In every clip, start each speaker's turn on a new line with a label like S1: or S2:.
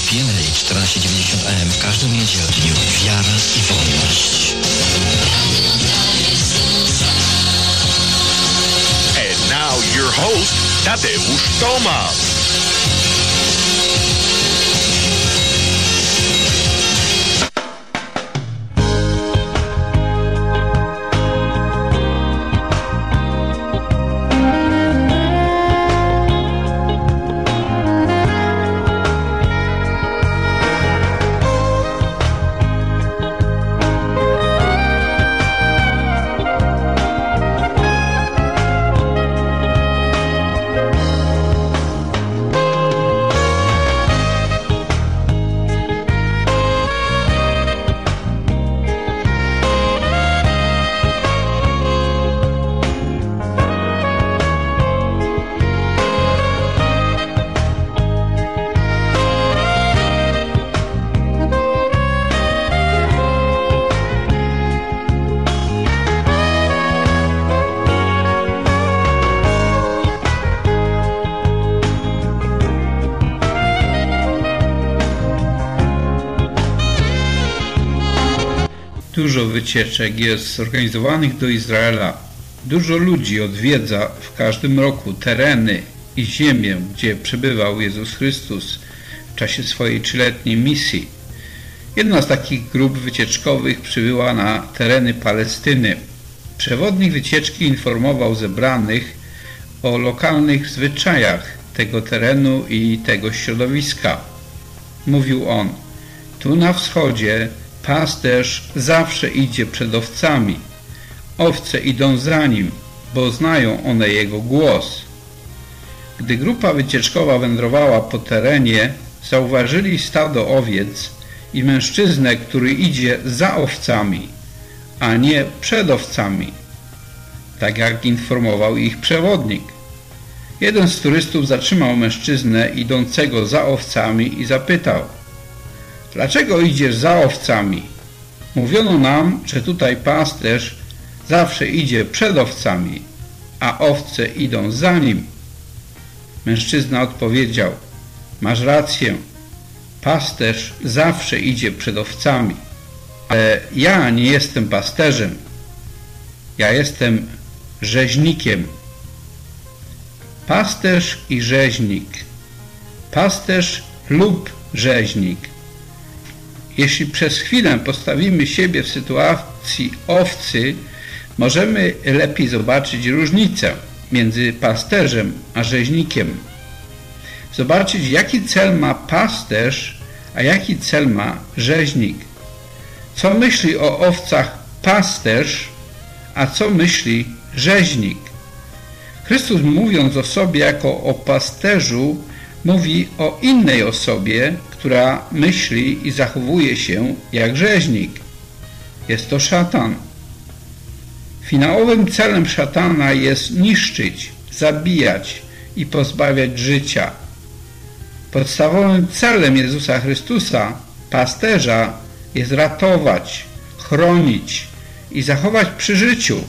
S1: PNA 1490 AM w każdym niedzielę dniu. Wiara i wolność.
S2: And now your host, Tadeusz Toma.
S3: Dużo wycieczek jest zorganizowanych do Izraela. Dużo ludzi odwiedza w każdym roku tereny i ziemię, gdzie przebywał Jezus Chrystus w czasie swojej 3-letniej misji. Jedna z takich grup wycieczkowych przybyła na tereny Palestyny. Przewodnik wycieczki informował zebranych o lokalnych zwyczajach tego terenu i tego środowiska. Mówił on: tu na wschodzie pasterz zawsze idzie przed owcami. Owce idą za nim, bo znają one jego głos. Gdy grupa wycieczkowa wędrowała po terenie, zauważyli stado owiec i mężczyznę, który idzie za owcami, a nie przed owcami, tak jak informował ich przewodnik. Jeden z turystów zatrzymał mężczyznę idącego za owcami i zapytał: dlaczego idziesz za owcami? Mówiono nam, że tutaj pasterz zawsze idzie przed owcami, a owce idą za nim. Mężczyzna odpowiedział: masz rację, pasterz zawsze idzie przed owcami, ale ja nie jestem pasterzem, ja jestem rzeźnikiem. Pasterz i rzeźnik. Pasterz lub rzeźnik. Jeśli przez chwilę postawimy siebie w sytuacji owcy, możemy lepiej zobaczyć różnicę między pasterzem a rzeźnikiem. Zobaczyć, jaki cel ma pasterz, a jaki cel ma rzeźnik. Co myśli o owcach pasterz, a co myśli rzeźnik. Chrystus, mówiąc o sobie jako o pasterzu, mówi o innej osobie, która myśli i zachowuje się jak rzeźnik. Jest to szatan. Finałowym celem szatana jest niszczyć, zabijać i pozbawiać życia. Podstawowym celem Jezusa Chrystusa, pasterza, jest ratować, chronić i zachować przy życiu.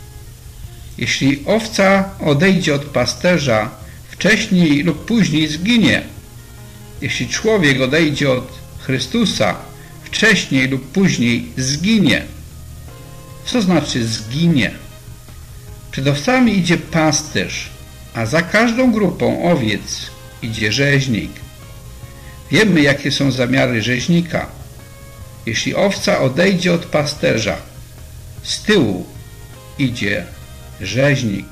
S3: Jeśli owca odejdzie od pasterza, wcześniej lub później zginie. Jeśli człowiek odejdzie od Chrystusa, wcześniej lub później zginie. Co znaczy zginie? Przed owcami idzie pasterz, a za każdą grupą owiec idzie rzeźnik. Wiemy, jakie są zamiary rzeźnika. Jeśli owca odejdzie od pasterza, z tyłu idzie rzeźnik.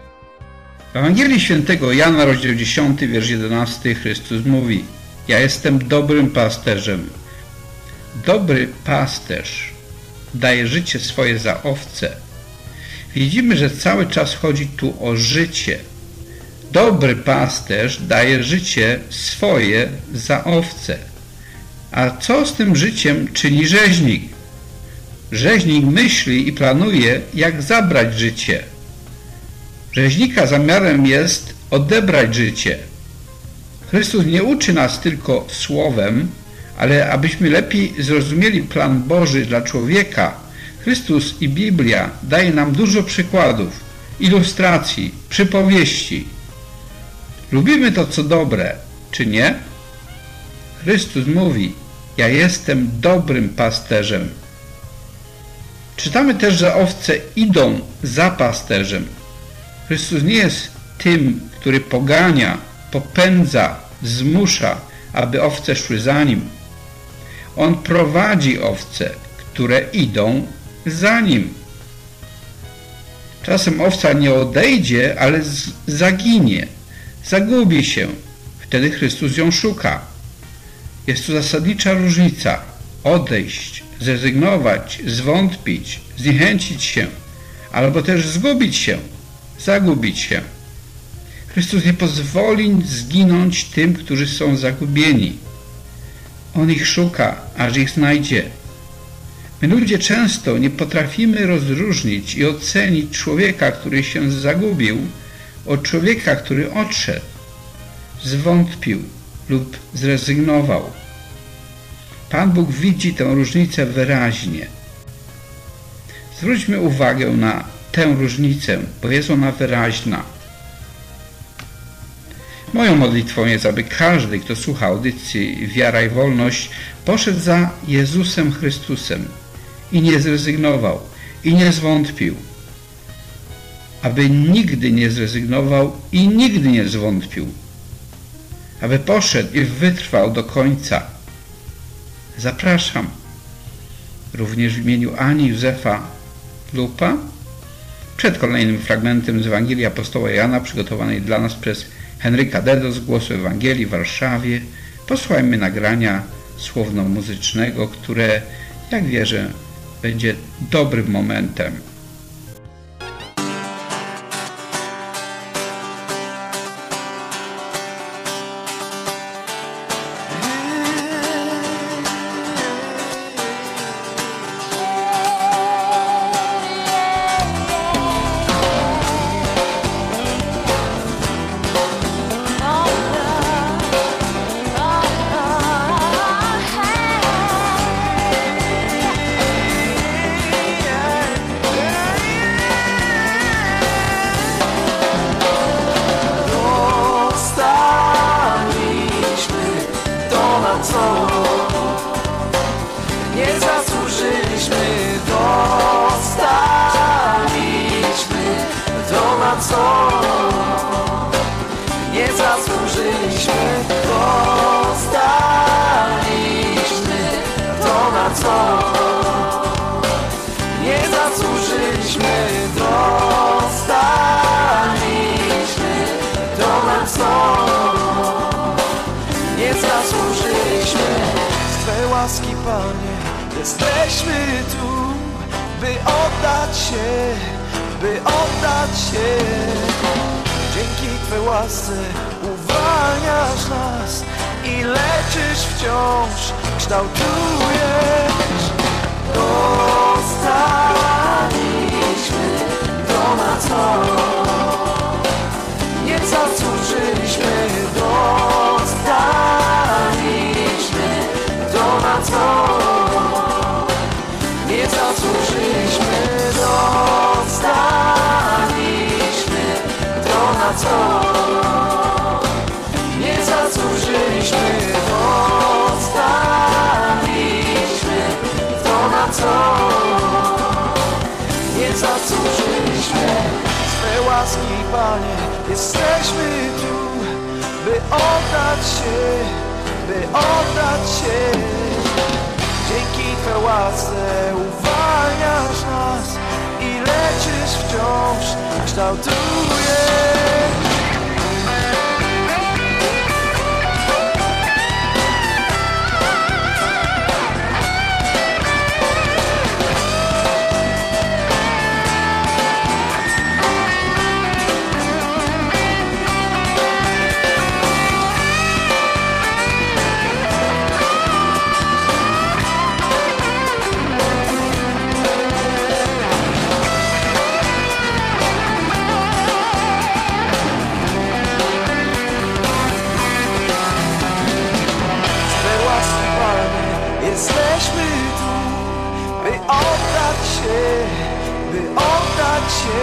S3: W Ewangelii Świętego Jana, rozdział 10, wiersz 11, Chrystus mówi: ja jestem dobrym pasterzem. Dobry pasterz daje życie swoje za owce. Widzimy, że cały czas chodzi tu o życie. Dobry pasterz daje życie swoje za owce. A co z tym życiem czyni rzeźnik? Rzeźnik myśli i planuje, jak zabrać życie. Rzeźnika zamiarem jest odebrać życie. Chrystus nie uczy nas tylko słowem, ale abyśmy lepiej zrozumieli plan Boży dla człowieka, Chrystus i Biblia daje nam dużo przykładów, ilustracji, przypowieści. Lubimy to, co dobre, czy nie? Chrystus mówi: ja jestem dobrym pasterzem. Czytamy też, że owce idą za pasterzem. Chrystus nie jest tym, który pogania, popędza, zmusza, aby owce szły za Nim. On prowadzi owce, które idą za Nim. Czasem owca nie odejdzie, ale zaginie, zagubi się. Wtedy Chrystus ją szuka. Jest tu zasadnicza różnica. Odejść, zrezygnować, zwątpić, zniechęcić się, albo też zgubić się, zagubić się. Chrystus nie pozwoli zginąć tym, którzy są zagubieni. On ich szuka, aż ich znajdzie. My ludzie często nie potrafimy rozróżnić i ocenić człowieka, który się zagubił, od człowieka, który odszedł, zwątpił lub zrezygnował. Pan Bóg widzi tę różnicę wyraźnie. Zwróćmy uwagę na tę różnicę, bo jest ona wyraźna. Moją modlitwą jest, aby każdy, kto słucha audycji Wiara i Wolność, poszedł za Jezusem Chrystusem i nie zrezygnował, i nie zwątpił. Aby nigdy nie zrezygnował i nigdy nie zwątpił. Aby poszedł i wytrwał do końca. Zapraszam. Również w imieniu Ani Józefa Lupa. Przed kolejnym fragmentem z Ewangelii apostoła Jana, przygotowanej dla nas przez Henryka Dedo z Głosu Ewangelii w Warszawie, posłuchajmy nagrania słowno-muzycznego, które, jak wierzę, będzie dobrym momentem.
S4: Jesteśmy tu, by oddać się. Dzięki Twej łasce uwalniasz nas i leczysz wciąż, kształtujesz. Dostaliśmy to, na co nie zasłużyliśmy. Dostaliśmy to, na co nie zasłużyliśmy. Dostaliśmy to, na co nie zasłużyliśmy. Dostaliśmy to, na co nie zasłużyliśmy. Swe łaski, Panie, jesteśmy tu, by oddać się, by oddać się. Dzięki Twej łasce uwalniasz nas i leczysz wciąż, kształtujesz. Jesteśmy tu, by oddać się, by oddać się.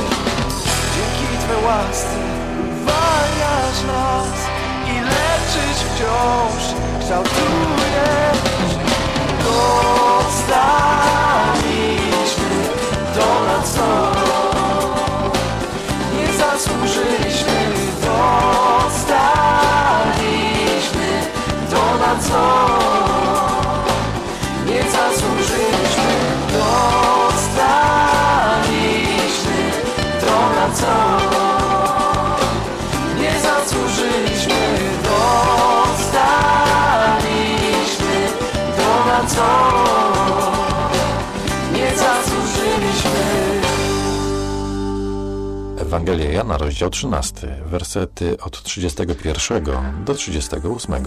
S4: Dzięki Twej łasce uwalniasz nas i leczysz wciąż kształtujesz. Dostaliśmy to, na co nie zasłużyliśmy. Dostaliśmy to, na co nie zasłużyliśmy. Dostaliśmy to, na co nie zasłużyliśmy. Dostaliśmy to, na co nie zasłużyliśmy.
S5: Ewangelia Jana, rozdział 13, wersety od 31 do 38.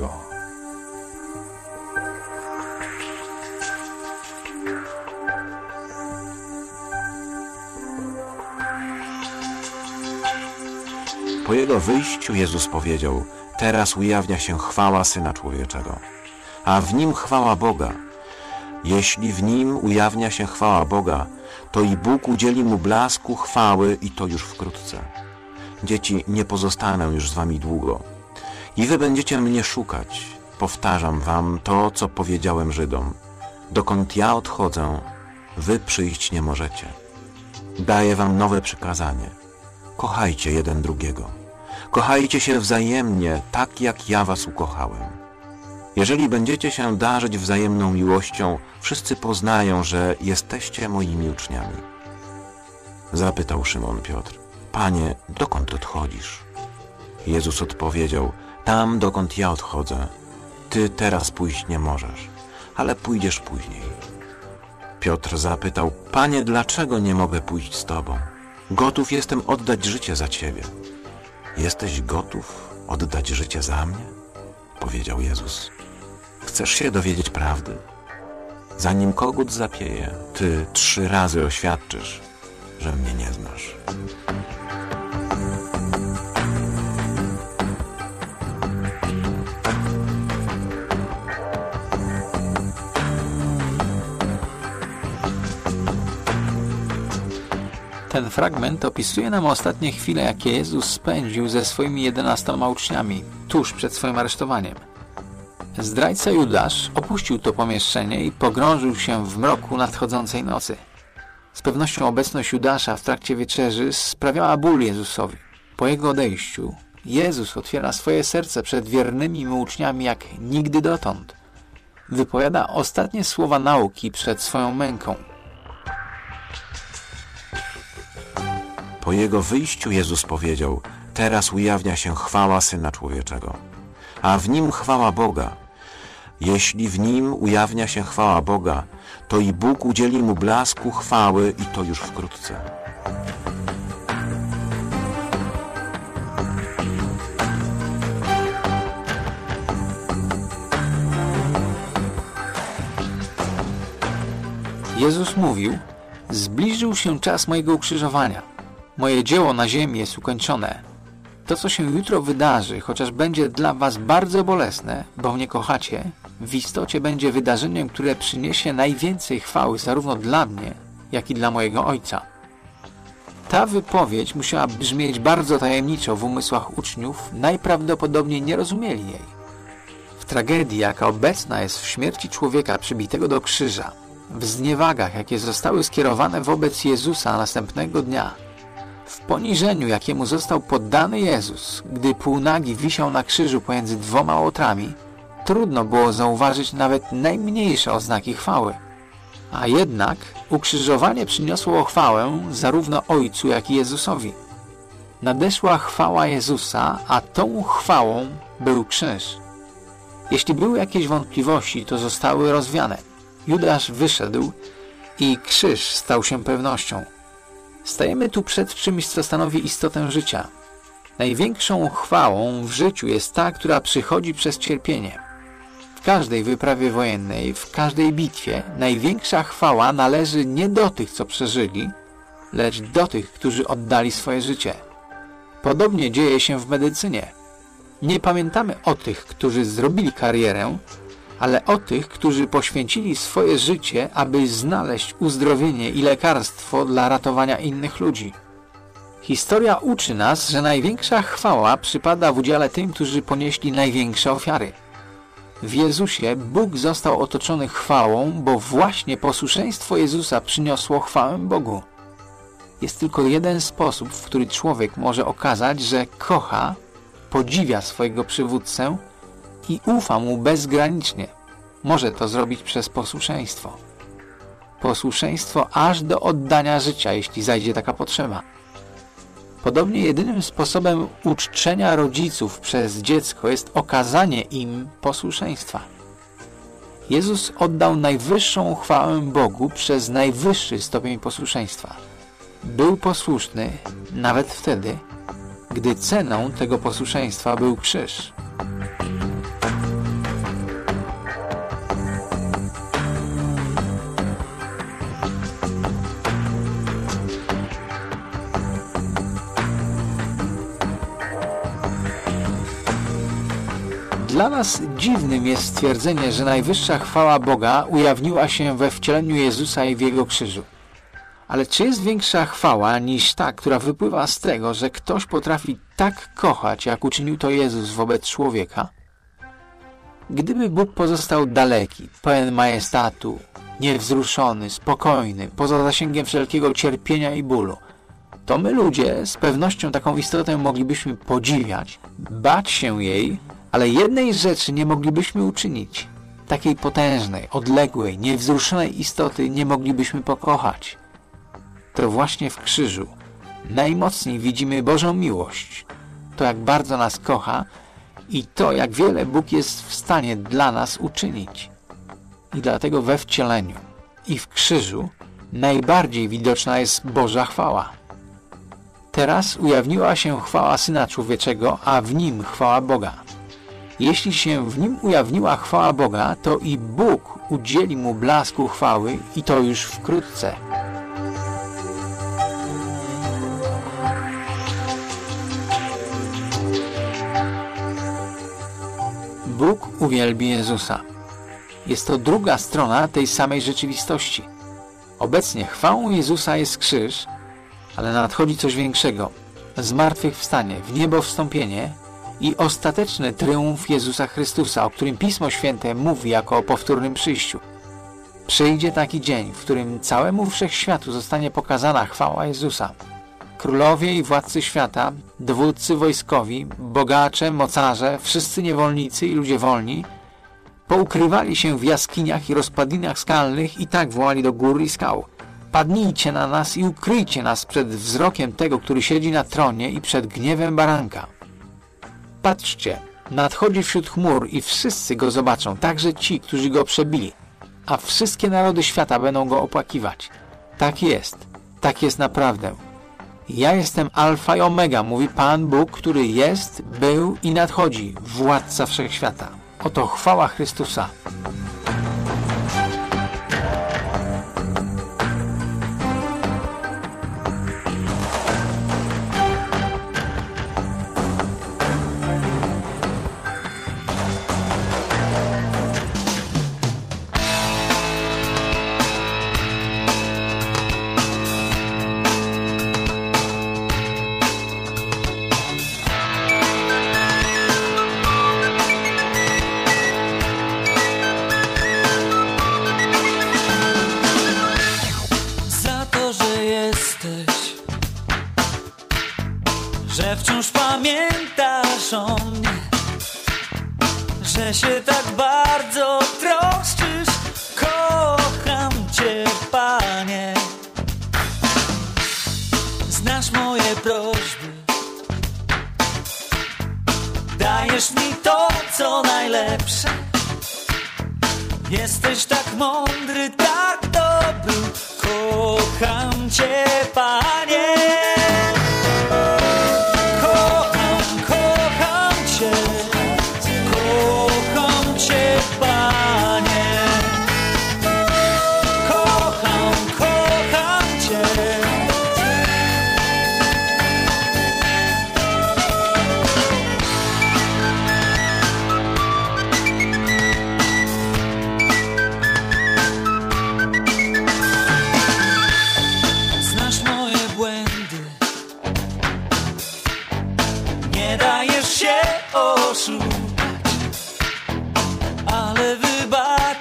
S6: Po jego wyjściu Jezus powiedział: teraz ujawnia się chwała Syna Człowieczego, a w Nim chwała Boga. Jeśli w Nim ujawnia się chwała Boga, to i Bóg udzieli Mu blasku chwały i to już wkrótce. Dzieci, nie pozostanę już z wami długo. I wy będziecie mnie szukać. Powtarzam wam to, co powiedziałem Żydom. Dokąd ja odchodzę, wy przyjść nie możecie. Daję wam nowe przykazanie. Kochajcie jeden drugiego. Kochajcie się wzajemnie, tak jak ja was ukochałem. Jeżeli będziecie się darzyć wzajemną miłością, wszyscy poznają, że jesteście moimi uczniami. Zapytał Szymon Piotr: Panie, dokąd odchodzisz? Jezus odpowiedział: tam, dokąd ja odchodzę. Ty teraz pójść nie możesz, ale pójdziesz później. Piotr zapytał: Panie, dlaczego nie mogę pójść z Tobą? Gotów jestem oddać życie za Ciebie. Jesteś gotów oddać życie za mnie? Powiedział Jezus. Chcesz się dowiedzieć prawdy? Zanim kogut zapieje, Ty 3 razy oświadczysz, że mnie nie znasz.
S7: Ten fragment opisuje nam ostatnie chwile, jakie Jezus spędził ze swoimi 11 uczniami, tuż przed swoim aresztowaniem. Zdrajca Judasz opuścił to pomieszczenie i pogrążył się w mroku nadchodzącej nocy. Z pewnością obecność Judasza w trakcie wieczerzy sprawiała ból Jezusowi. Po jego odejściu Jezus otwiera swoje serce przed wiernymi mu uczniami jak nigdy dotąd. Wypowiada ostatnie słowa nauki przed swoją męką.
S6: Po jego wyjściu Jezus powiedział: teraz ujawnia się chwała Syna Człowieczego, a w Nim chwała Boga. Jeśli w Nim ujawnia się chwała Boga, to i Bóg udzieli Mu blasku chwały i to już wkrótce.
S7: Jezus mówił: zbliżył się czas mojego ukrzyżowania. Moje dzieło na ziemi jest ukończone. To, co się jutro wydarzy, chociaż będzie dla was bardzo bolesne, bo mnie kochacie, w istocie będzie wydarzeniem, które przyniesie najwięcej chwały zarówno dla mnie, jak i dla mojego Ojca. Ta wypowiedź musiała brzmieć bardzo tajemniczo w umysłach uczniów, najprawdopodobniej nie rozumieli jej. W tragedii, jaka obecna jest w śmierci człowieka przybitego do krzyża, w zniewagach, jakie zostały skierowane wobec Jezusa następnego dnia, w poniżeniu, jakiemu został poddany Jezus, gdy półnagi wisiał na krzyżu pomiędzy 2 łotrami, trudno było zauważyć nawet najmniejsze oznaki chwały. A jednak ukrzyżowanie przyniosło chwałę zarówno Ojcu, jak i Jezusowi. Nadeszła chwała Jezusa, a tą chwałą był krzyż. Jeśli były jakieś wątpliwości, to zostały rozwiane. Judasz wyszedł i krzyż stał się pewnością. Stajemy tu przed czymś, co stanowi istotę życia. Największą chwałą w życiu jest ta, która przychodzi przez cierpienie. W każdej wyprawie wojennej, w każdej bitwie największa chwała należy nie do tych, co przeżyli, lecz do tych, którzy oddali swoje życie. Podobnie dzieje się w medycynie. Nie pamiętamy o tych, którzy zrobili karierę, ale o tych, którzy poświęcili swoje życie, aby znaleźć uzdrowienie i lekarstwo dla ratowania innych ludzi. Historia uczy nas, że największa chwała przypada w udziale tym, którzy ponieśli największe ofiary. W Jezusie Bóg został otoczony chwałą, bo właśnie posłuszeństwo Jezusa przyniosło chwałę Bogu. Jest tylko jeden sposób, w który człowiek może okazać, że kocha, podziwia swojego przywódcę i ufa mu bezgranicznie. Może to zrobić przez posłuszeństwo. Posłuszeństwo aż do oddania życia, jeśli zajdzie taka potrzeba. Podobnie jedynym sposobem uczczenia rodziców przez dziecko jest okazanie im posłuszeństwa. Jezus oddał najwyższą chwałę Bogu przez najwyższy stopień posłuszeństwa. Był posłuszny nawet wtedy, gdy ceną tego posłuszeństwa był krzyż. Dla nas dziwnym jest stwierdzenie, że najwyższa chwała Boga ujawniła się we wcieleniu Jezusa i w Jego krzyżu. Ale czy jest większa chwała niż ta, która wypływa z tego, że ktoś potrafi tak kochać, jak uczynił to Jezus wobec człowieka? Gdyby Bóg pozostał daleki, pełen majestatu, niewzruszony, spokojny, poza zasięgiem wszelkiego cierpienia i bólu, to my ludzie z pewnością taką istotę moglibyśmy podziwiać, bać się jej, ale jednej rzeczy nie moglibyśmy uczynić. Takiej potężnej, odległej, niewzruszonej istoty nie moglibyśmy pokochać. To właśnie w krzyżu najmocniej widzimy Bożą miłość, to jak bardzo nas kocha i to jak wiele Bóg jest w stanie dla nas uczynić. I dlatego we wcieleniu i w krzyżu najbardziej widoczna jest Boża chwała. Teraz ujawniła się chwała Syna Człowieczego, a w Nim chwała Boga. Jeśli się w Nim ujawniła chwała Boga, to i Bóg udzieli Mu blasku chwały i to już wkrótce. Bóg uwielbi Jezusa. Jest to druga strona tej samej rzeczywistości. Obecnie chwałą Jezusa jest krzyż, ale nadchodzi coś większego. Zmartwychwstanie, w niebo wstąpienie i ostateczny triumf Jezusa Chrystusa, o którym Pismo Święte mówi jako o powtórnym przyjściu. Przyjdzie taki dzień, w którym całemu wszechświatu zostanie pokazana chwała Jezusa. Królowie i władcy świata, dowódcy wojskowi, bogacze, mocarze, wszyscy niewolnicy i ludzie wolni poukrywali się w jaskiniach i rozpadlinach skalnych i tak wołali do gór i skał: padnijcie na nas i ukryjcie nas przed wzrokiem tego, który siedzi na tronie i przed gniewem baranka. Patrzcie, nadchodzi wśród chmur i wszyscy go zobaczą, także ci, którzy go przebili, a wszystkie narody świata będą go opłakiwać. Tak jest naprawdę. Ja jestem Alfa i Omega, mówi Pan Bóg, który jest, był i nadchodzi, władca wszechświata. Oto chwała Chrystusa.
S8: Że wciąż pamiętasz o mnie, że się tak bardzo troszczysz. Kocham Cię, Panie. Znasz moje prośby, dajesz mi to, co najlepsze. Jesteś tak mądry, tak dobry. Kocham Cię, Panie.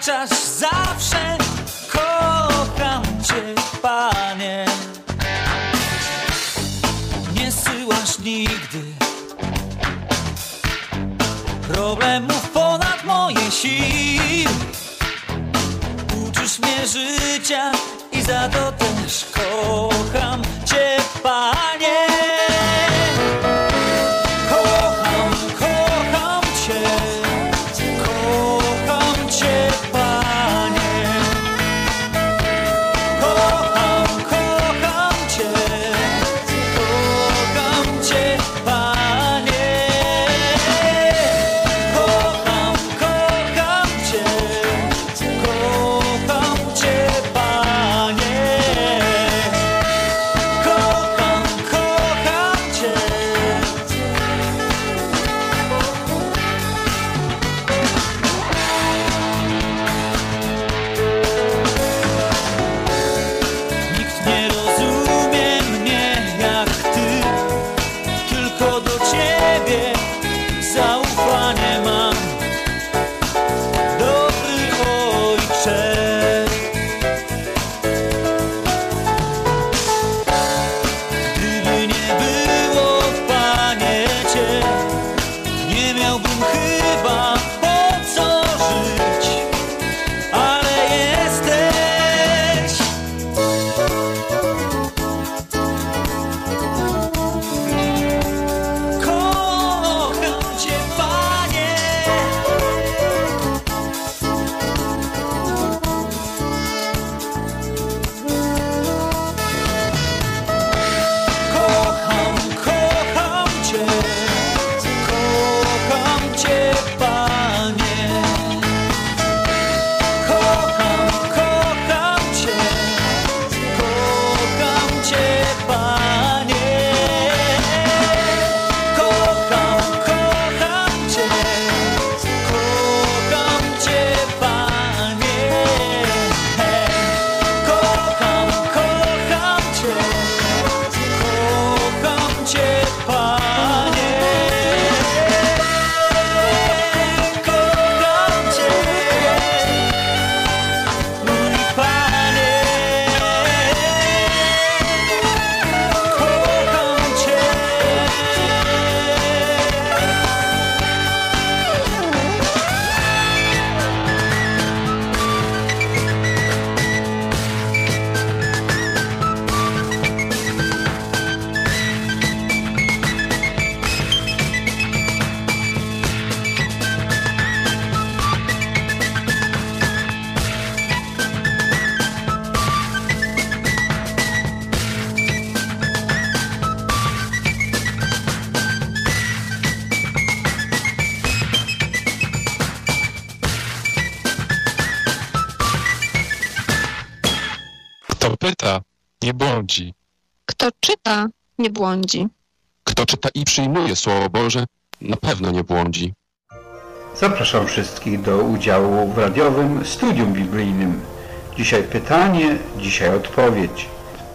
S8: wybaczasz zawsze. Kocham Cię, Panie. Nie zsyłasz nigdy problemów ponad moje siły. Uczysz mnie życia i za to też kocham Cię, Panie. Kocham Cię, kocham Cię, Panie. Kocham Cię, kocham Cię, Panie. Kocham Cię, kocham Cię, Panie. Kocham Cię. Nikt nie rozumie mnie jak Ty, tylko do Ciebie zaufanie mam. Dobry Ojcze, gdyby nie było, Panie, Cię, nie miałbym chyba po co żyć, ale jesteś. Kocham Cię, Panie. Kocham Cię, kocham Cię, Panie. Kocham Cię, kocham Cię, Panie. Kocham Cię, kocham Cię, Panie. Kocham Cię, kocham Cię, Panie. Kocham Cię, mój Panie. Kocham Cię.
S9: Kto pyta, nie błądzi.
S10: Kto czyta, nie błądzi.
S9: Kto czyta i przyjmuje Słowo Boże, na pewno nie błądzi.
S3: Zapraszam wszystkich do udziału w radiowym studium biblijnym. Dzisiaj pytanie, dzisiaj odpowiedź.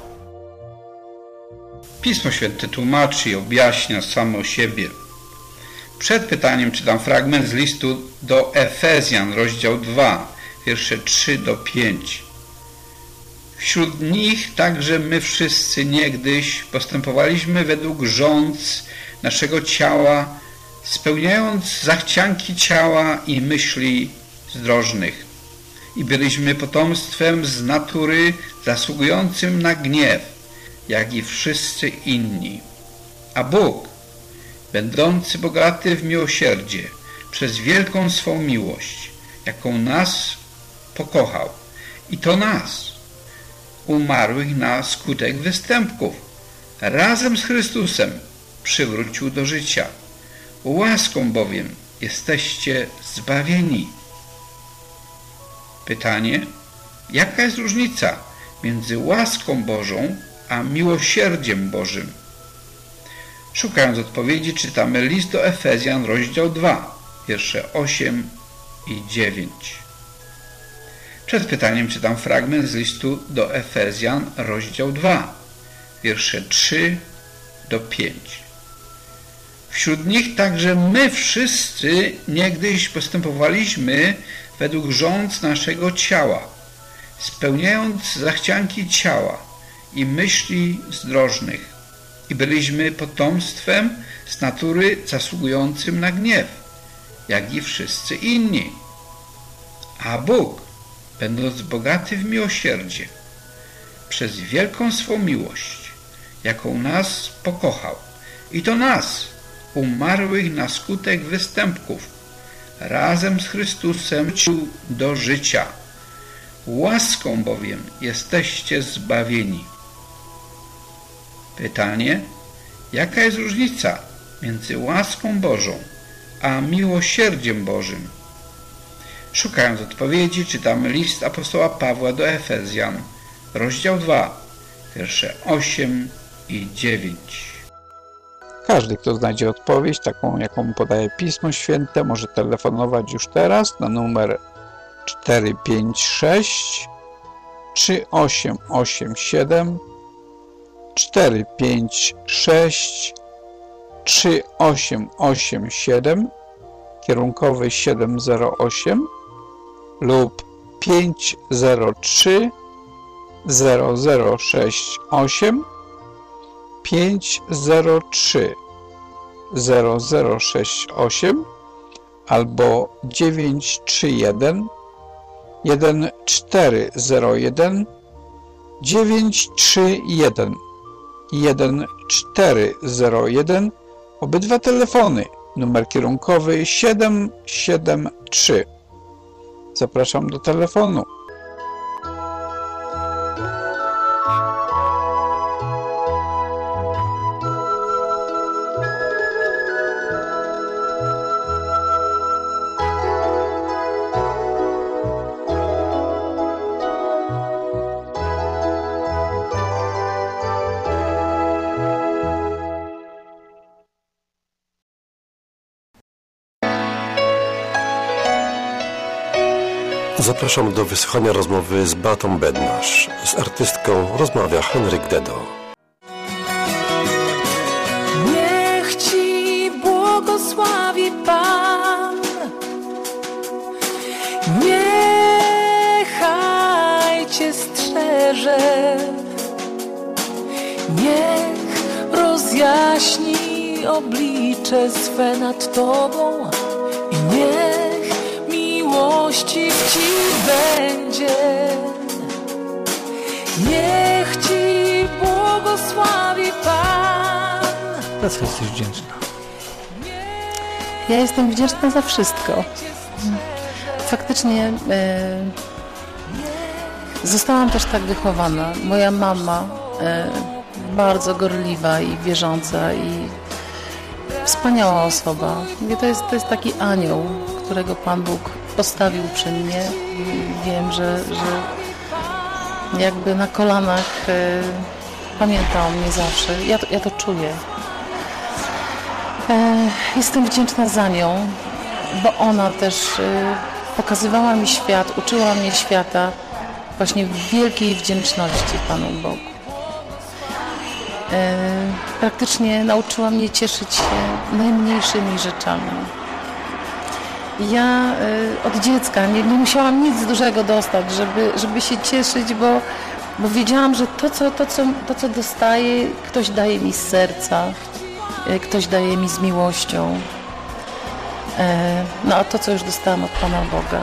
S3: Pismo Święte tłumaczy i objaśnia samo siebie. Przed pytaniem czytam fragment z listu do Efezjan, rozdział 2, wiersze 3 do 5. Wśród nich także my wszyscy niegdyś postępowaliśmy według rządz naszego ciała, spełniając zachcianki ciała i myśli zdrożnych. I byliśmy potomstwem z natury zasługującym na gniew, jak i wszyscy inni. A Bóg, będący bogaty w miłosierdzie, przez wielką swą miłość, jaką nas pokochał, i to nas, umarłych na skutek występków, razem z Chrystusem przywrócił do życia. Łaską bowiem jesteście zbawieni. Pytanie: jaka jest różnica między łaską Bożą a miłosierdziem Bożym? Szukając odpowiedzi, czytamy list do Efezjan, rozdział 2, wiersze 8 i 9. Przed pytaniem czytam fragment z listu do Efezjan, rozdział 2, wiersze 3 do 5. Wśród nich także my wszyscy niegdyś postępowaliśmy według rządz naszego ciała, spełniając zachcianki ciała i myśli zdrożnych. I byliśmy potomstwem z natury zasługującym na gniew, jak i wszyscy inni. A Bóg, będąc bogaty w miłosierdzie, przez wielką swą miłość, jaką nas pokochał, i to nas, umarłych na skutek występków, razem z Chrystusem wrócił do życia. Łaską bowiem jesteście zbawieni. Pytanie: jaka jest różnica między łaską Bożą a miłosierdziem Bożym? Szukając odpowiedzi, czytamy list apostoła Pawła do Efezjan, rozdział 2, wiersze 8 i 9.
S11: Każdy, kto znajdzie odpowiedź, taką jaką podaje Pismo Święte, może telefonować już teraz na numer 456 3887 456 3887, kierunkowy 708 lub 503 0068 503 0068 albo 931 1401 931 1401, obydwa telefony, numer kierunkowy 773. Zapraszam do telefonu.
S5: Zapraszam do wysłuchania rozmowy z Beatą Bednarz. Z artystką rozmawia Henryk Dedo.
S4: Niech Ci błogosławi Pan, niechaj Cię strzeże, niech rozjaśni oblicze swe nad Tobą i niech miłości Ci będzie. Niech Ci błogosławi Pan.
S7: Za co jesteś wdzięczna?
S12: Ja jestem wdzięczna za wszystko. Faktycznie zostałam też tak wychowana. Moja mama bardzo gorliwa i wierząca i wspaniała osoba. Mówię, to jest taki anioł, którego Pan Bóg postawił przy mnie. Wiem, że jakby na kolanach pamięta o mnie zawsze. Ja to czuję. Jestem wdzięczna za nią, bo ona też pokazywała mi świat, uczyła mnie świata właśnie w wielkiej wdzięczności Panu Bogu. Praktycznie nauczyła mnie cieszyć się najmniejszymi rzeczami. Ja od dziecka nie musiałam nic dużego dostać, żeby się cieszyć, bo wiedziałam, że to, co dostaję, ktoś daje mi z serca, ktoś daje mi z miłością. No a to, co już dostałam od Pana Boga.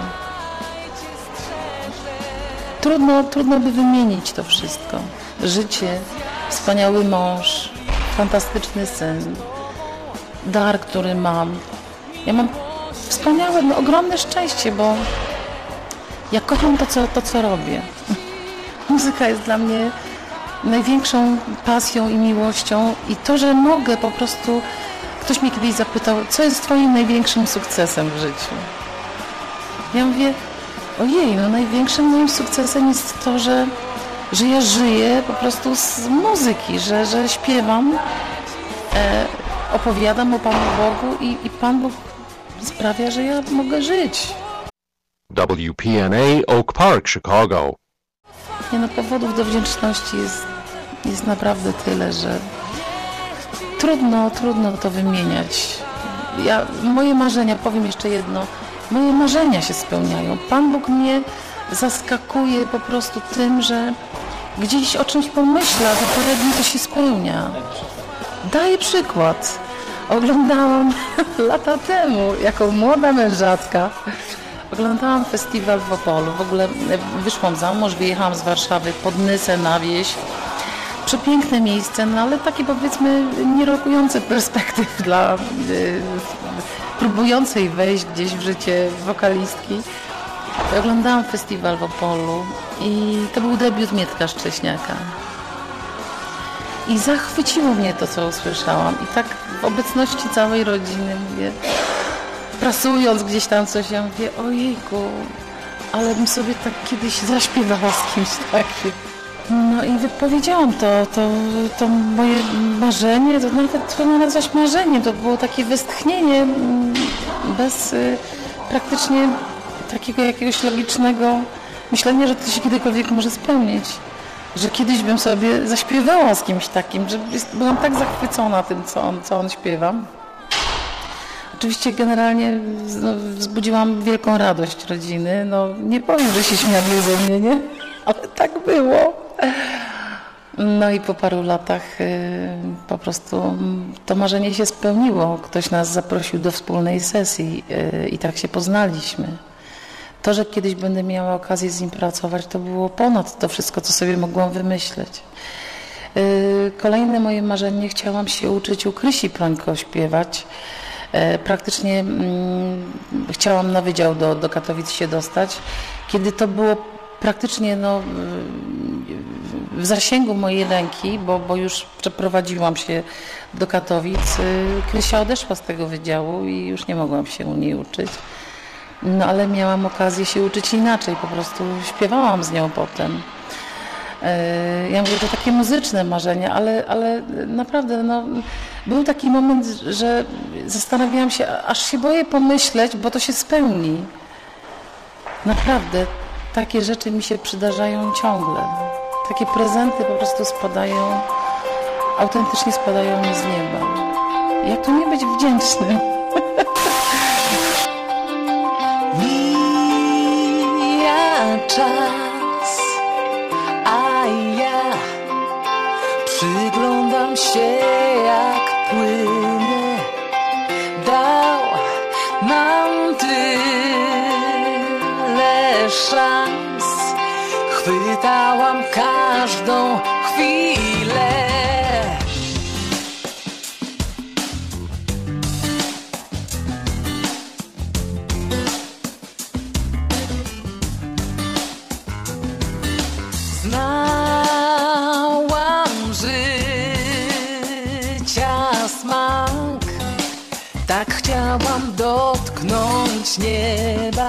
S12: Trudno by wymienić to wszystko. Życie, wspaniały mąż, fantastyczny syn, dar, który mam. Ja mam wspaniałe, ogromne szczęście, bo ja kocham to, co robię. Muzyka jest dla mnie największą pasją i miłością i to, że mogę po prostu... Ktoś mnie kiedyś zapytał, co jest Twoim największym sukcesem w życiu? Ja mówię, ojej, największym moim sukcesem jest to, że ja żyję po prostu z muzyki, że śpiewam, opowiadam o Panu Bogu i Pan Bóg sprawia, że ja mogę żyć.
S2: WPNA Oak Park, Chicago.
S12: Powodów do wdzięczności jest naprawdę tyle, że trudno to wymieniać. Moje marzenia, powiem jeszcze jedno, moje marzenia się spełniają. Pan Bóg mnie zaskakuje po prostu tym, że gdzieś o czymś pomyśla, za parę dni to się spełnia. Daję przykład. Oglądałam lata temu, jako młoda mężatka, oglądałam festiwal w Opolu. W ogóle wyszłam za mąż, wyjechałam z Warszawy pod Nysę na wieś. Przepiękne miejsce, no ale takie powiedzmy nierokujące perspektyw dla próbującej wejść gdzieś w życie wokalistki. Oglądałam festiwal w Opolu i to był debiut Mietka Szcześniaka. I zachwyciło mnie to, co usłyszałam. I tak w obecności całej rodziny mówię, prasując gdzieś tam coś, ja mówię, ojejku, ale bym sobie tak kiedyś zaśpiewała z kimś takim. No i wypowiedziałam to moje marzenie, to nawet trudno nazwać marzeniem, to było takie westchnienie bez praktycznie takiego jakiegoś logicznego myślenia, że to się kiedykolwiek może spełnić. Że kiedyś bym sobie zaśpiewała z kimś takim, że byłam tak zachwycona tym, co on śpiewa. Oczywiście generalnie wzbudziłam wielką radość rodziny. No nie powiem, że się śmiali ze mnie, nie? Ale tak było. No i po paru latach po prostu to marzenie się spełniło. Ktoś nas zaprosił do wspólnej sesji i tak się poznaliśmy. To, że kiedyś będę miała okazję z nim pracować, to było ponad to wszystko, co sobie mogłam wymyśleć. Kolejne moje marzenie, chciałam się uczyć u Krysi Prońko śpiewać. Praktycznie chciałam na wydział do Katowic się dostać. Kiedy to było praktycznie w zasięgu mojej ręki, bo już przeprowadziłam się do Katowic, Krysia odeszła z tego wydziału i już nie mogłam się u niej uczyć. No ale miałam okazję się uczyć inaczej, po prostu śpiewałam z nią potem. Ja mówię, to takie muzyczne marzenia, ale naprawdę był taki moment, że zastanawiałam się, aż się boję pomyśleć, bo to się spełni. Naprawdę, takie rzeczy mi się przydarzają ciągle. Takie prezenty po prostu spadają, autentycznie spadają mi z nieba. Jak tu nie być wdzięcznym?
S4: Czas, a ja przyglądam się, jak płynie. Dał nam tyle szans, chwytałam każdą chwilę. Tak chciałam dotknąć nieba,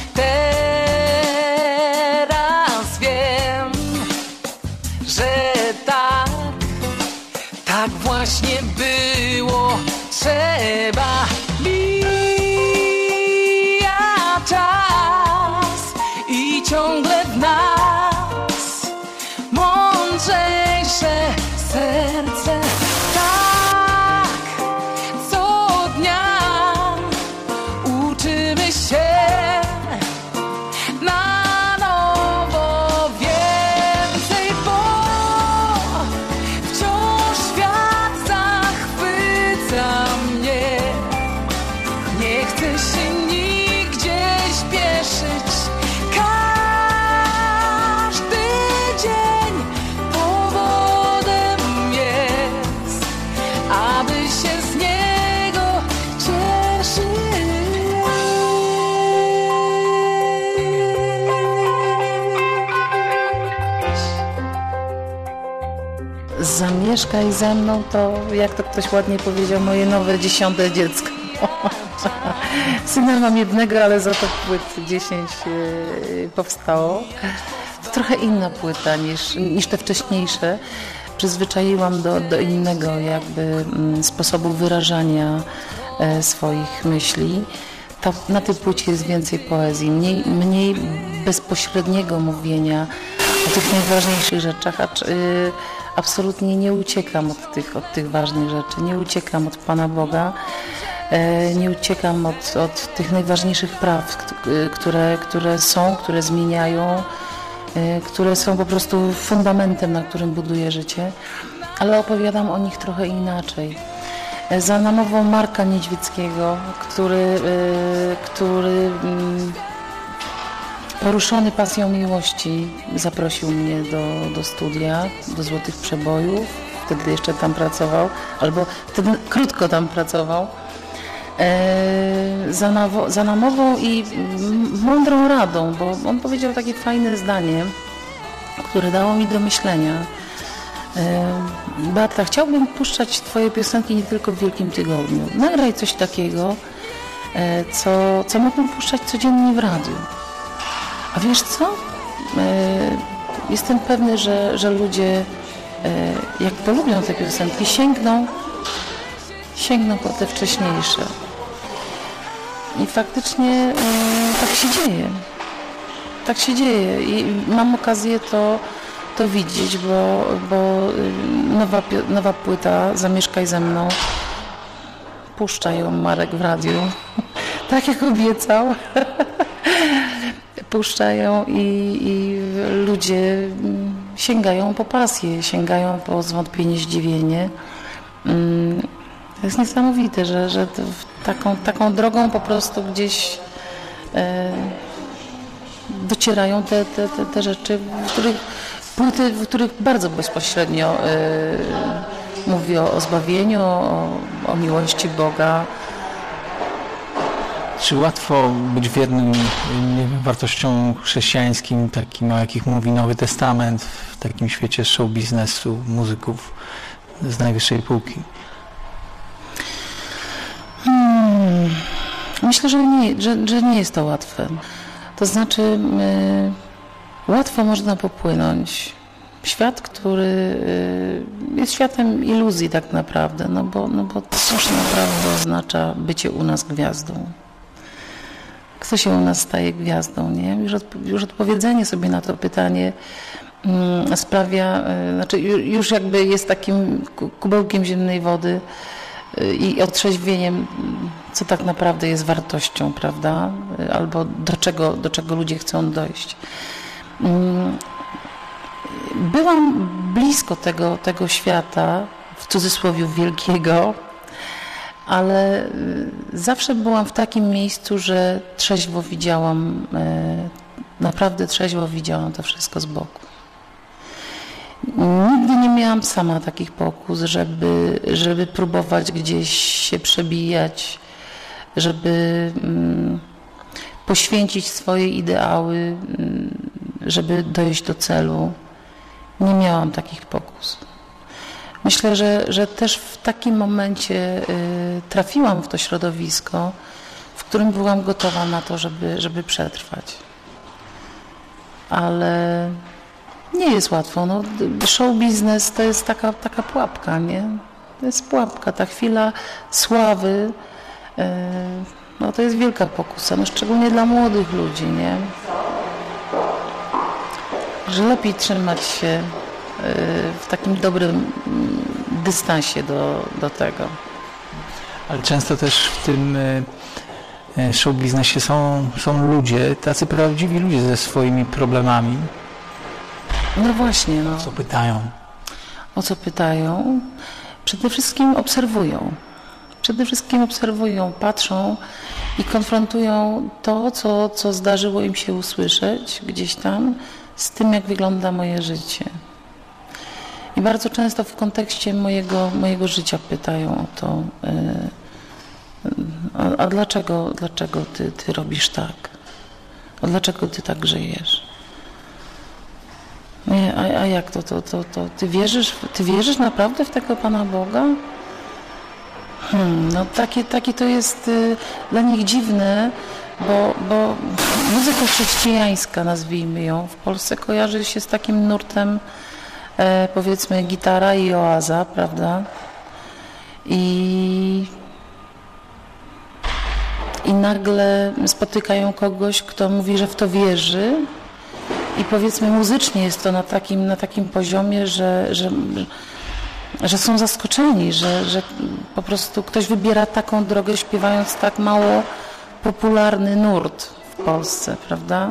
S4: teraz wiem, że tak właśnie było trzeba. Mija czas i ciągle w nas mądrzejsze serce.
S12: Zamieszkaj ze mną, to jak to ktoś ładnie powiedział, moje nowe 10. dziecko. Syna mam jednego, ale za to płyt 10 powstało. To trochę inna płyta niż te wcześniejsze. Przyzwyczaiłam do innego jakby sposobu wyrażania swoich myśli. Na tej płycie jest więcej poezji, mniej bezpośredniego mówienia o tych najważniejszych rzeczach, absolutnie nie uciekam od tych ważnych rzeczy, nie uciekam od Pana Boga. Nie uciekam od tych najważniejszych praw, które są, które zmieniają, które są po prostu fundamentem, na którym buduję życie, ale opowiadam o nich trochę inaczej. Za namową Marka Niedźwieckiego, który poruszony pasją miłości zaprosił mnie do studia, do Złotych Przebojów. Wtedy jeszcze tam pracował, albo wtedy krótko tam pracował. Za namową i mądrą radą, bo on powiedział takie fajne zdanie, które dało mi do myślenia. Beata, chciałbym puszczać Twoje piosenki nie tylko w Wielkim Tygodniu. Nagraj coś takiego, co mógłbym puszczać codziennie w radiu. A wiesz co? Jestem pewny, że ludzie, jak polubią te piosenki, sięgną po te wcześniejsze. I faktycznie tak się dzieje. Tak się dzieje i mam okazję to widzieć, bo nowa płyta Zamieszkaj ze mną, puszcza ją Marek w radiu, tak jak obiecał. Puszczają i ludzie sięgają po pasję, sięgają po zwątpienie, zdziwienie. To jest niesamowite, że taką drogą po prostu gdzieś docierają te rzeczy, w których bardzo bezpośrednio mówi o zbawieniu, o miłości Boga.
S7: Czy łatwo być wiernym wartościom chrześcijańskim, takim, o jakich mówi Nowy Testament, w takim świecie show biznesu, muzyków z najwyższej półki?
S12: Myślę, że nie jest to łatwe. To znaczy, łatwo można popłynąć w świat, który jest światem iluzji tak naprawdę, no bo cóż naprawdę oznacza bycie u nas gwiazdą. Kto się u nas staje gwiazdą, nie? Już odpowiedzenie sobie na to pytanie sprawia, znaczy już jakby jest takim kubełkiem zimnej wody i otrzeźwieniem, co tak naprawdę jest wartością, prawda? Albo do czego ludzie chcą dojść. Byłam blisko tego świata, w cudzysłowie wielkiego, ale zawsze byłam w takim miejscu, że trzeźwo widziałam, naprawdę trzeźwo widziałam to wszystko z boku. Nigdy nie miałam sama takich pokus, żeby próbować gdzieś się przebijać, żeby poświęcić swoje ideały, żeby dojść do celu. Nie miałam takich pokus. Myślę, że też w takim momencie trafiłam w to środowisko, w którym byłam gotowa na to, żeby przetrwać. Ale nie jest łatwo. No, show biznes to jest taka pułapka, nie? To jest pułapka. Ta chwila sławy, no to jest wielka pokusa, no szczególnie dla młodych ludzi, nie? Że lepiej trzymać się w takim dobrym dystansie do tego.
S7: Ale często też w tym show biznesie są ludzie, tacy prawdziwi ludzie ze swoimi problemami.
S12: No właśnie. No. O co pytają? Przede wszystkim obserwują, patrzą i konfrontują to, co zdarzyło im się usłyszeć gdzieś tam, z tym, jak wygląda moje życie. I bardzo często w kontekście mojego życia pytają o to, a dlaczego ty robisz tak? A dlaczego ty tak żyjesz? A jak to ty wierzysz naprawdę w tego Pana Boga? No takie to jest dla nich dziwne, bo muzyka chrześcijańska, nazwijmy ją, w Polsce kojarzy się z takim nurtem, powiedzmy, gitara i oaza, prawda? I nagle spotykają kogoś, kto mówi, że w to wierzy i powiedzmy muzycznie jest to na takim poziomie, że że są zaskoczeni, że po prostu ktoś wybiera taką drogę, śpiewając tak mało popularny nurt w Polsce, prawda?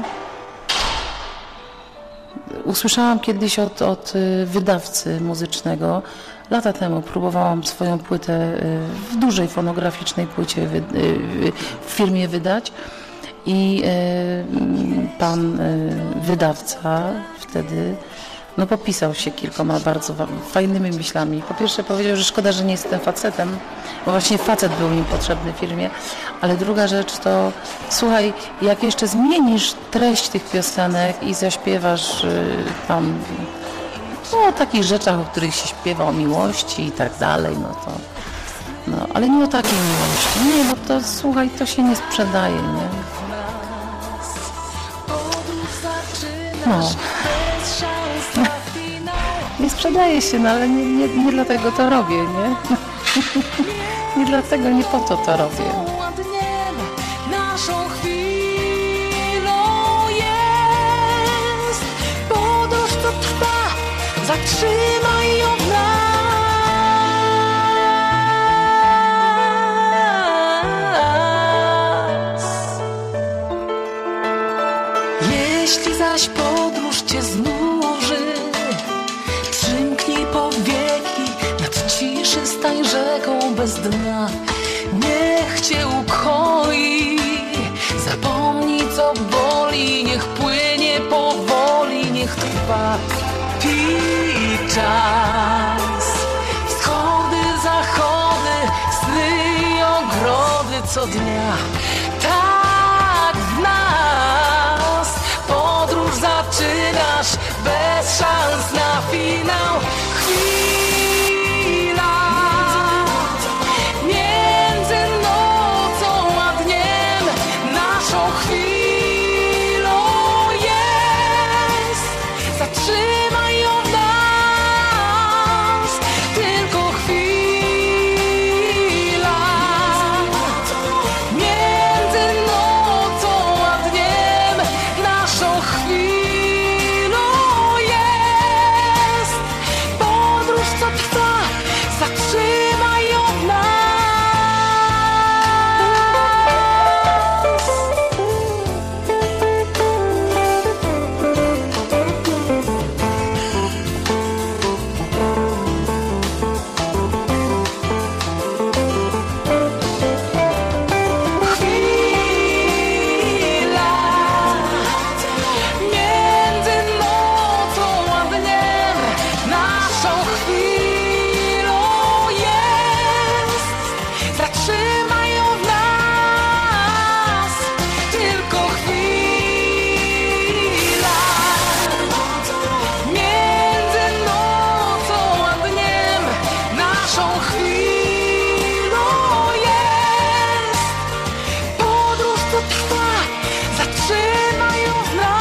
S12: Usłyszałam kiedyś od wydawcy muzycznego, lata temu próbowałam swoją płytę w dużej fonograficznej płycie w firmie wydać i pan wydawca wtedy popisał się kilkoma bardzo fajnymi myślami. Po pierwsze powiedział, że szkoda, że nie jestem facetem, bo właśnie facet był mi potrzebny w firmie, ale druga rzecz to, słuchaj, jak jeszcze zmienisz treść tych piosenek i zaśpiewasz tam o takich rzeczach, o których się śpiewa, o miłości i tak dalej, ale nie o takiej miłości. Nie, bo to, słuchaj, to się nie sprzedaje, nie? Nie sprzedaje się, ale nie dlatego to robię, nie? Nie dlatego, nie po to robię.
S4: Naszą chwilą jest podróż, co trwa, zatrzymaj ją w nas. Jeśli zaś podróż cię znuży, przymknij powieki, nad ciszy stań rzeką bez dna. Niech cię ukoi, zapomnij co boli, niech płynie powoli, niech trwa. Pij czas, wschody, zachody, sny i ogrody co dnia. Tak w nas podróż zaczynasz, bez szans na finał. Chwila między nocą a dniem, naszą chwilą jest. Zatrzymaj ją w nas, tylko chwila między nocą a dniem, naszą chwilą jest. Podróż co trwa, zatrzymaj ją w nas. Chwila między nocą a dniem, naszą chwilą jest. Zatrzymaj ją w nas, tylko chwila między nocą a dniem, naszą chwilą jest. Podróż co trwa, zatrzymaj ją w nas.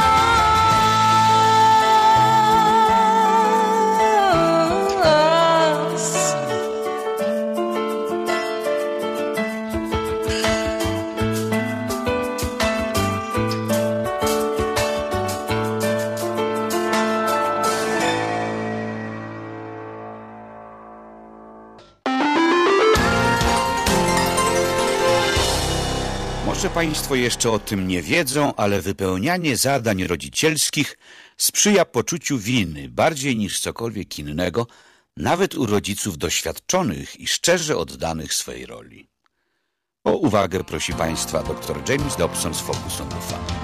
S2: Może Państwo jeszcze o tym nie wiedzą, ale wypełnianie zadań rodzicielskich sprzyja poczuciu winy bardziej niż cokolwiek innego, nawet u rodziców doświadczonych i szczerze oddanych swej roli. O uwagę prosi Państwa dr James Dobson z Focus on the Family.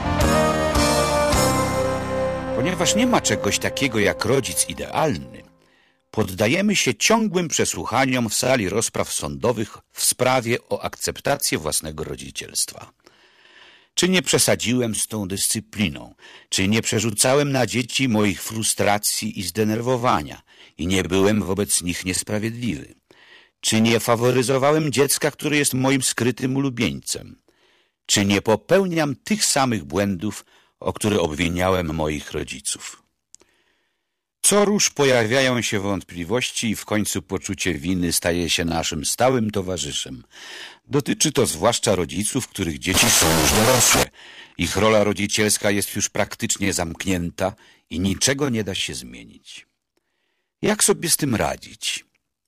S2: Ponieważ nie ma czegoś takiego jak rodzic idealny, poddajemy się ciągłym przesłuchaniom w sali rozpraw sądowych w sprawie o akceptację własnego rodzicielstwa. Czy nie przesadziłem z tą dyscypliną? Czy nie przerzucałem na dzieci moich frustracji i zdenerwowania i nie byłem wobec nich niesprawiedliwy? Czy nie faworyzowałem dziecka, które jest moim skrytym ulubieńcem? Czy nie popełniam tych samych błędów, o które obwiniałem moich rodziców? Co róż pojawiają się wątpliwości i w końcu poczucie winy staje się naszym stałym towarzyszem. Dotyczy to zwłaszcza rodziców, których dzieci są już dorosłe. Ich rola rodzicielska jest już praktycznie zamknięta i niczego nie da się zmienić. Jak sobie z tym radzić?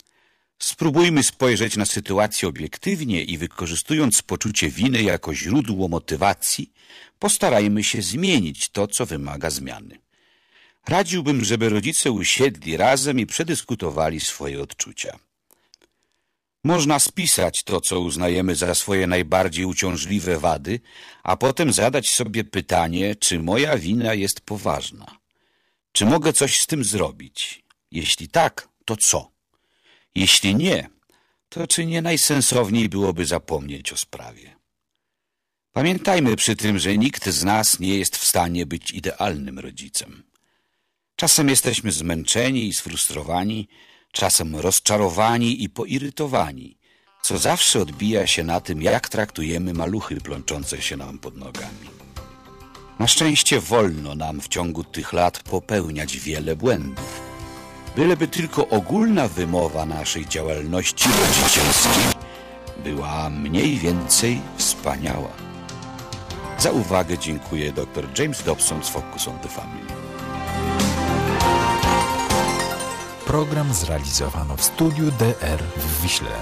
S2: Spróbujmy spojrzeć na sytuację obiektywnie i wykorzystując poczucie winy jako źródło motywacji, postarajmy się zmienić to, co wymaga zmiany. Radziłbym, żeby rodzice usiedli razem i przedyskutowali swoje odczucia. Można spisać to, co uznajemy za swoje najbardziej uciążliwe wady, a potem zadać sobie pytanie, czy moja wina jest poważna. Czy mogę coś z tym zrobić? Jeśli tak, to co? Jeśli nie, to czy nie najsensowniej byłoby zapomnieć o sprawie? Pamiętajmy przy tym, że nikt z nas nie jest w stanie być idealnym rodzicem. Czasem jesteśmy zmęczeni i sfrustrowani, czasem rozczarowani i poirytowani, co zawsze odbija się na tym, jak traktujemy maluchy plączące się nam pod nogami. Na szczęście wolno nam w ciągu tych lat popełniać wiele błędów. Byleby tylko ogólna wymowa naszej działalności rodzicielskiej była mniej więcej wspaniała. Za uwagę dziękuję dr James Dobson z Focus on the Family.
S13: Program zrealizowano w studiu DR w Wiśle.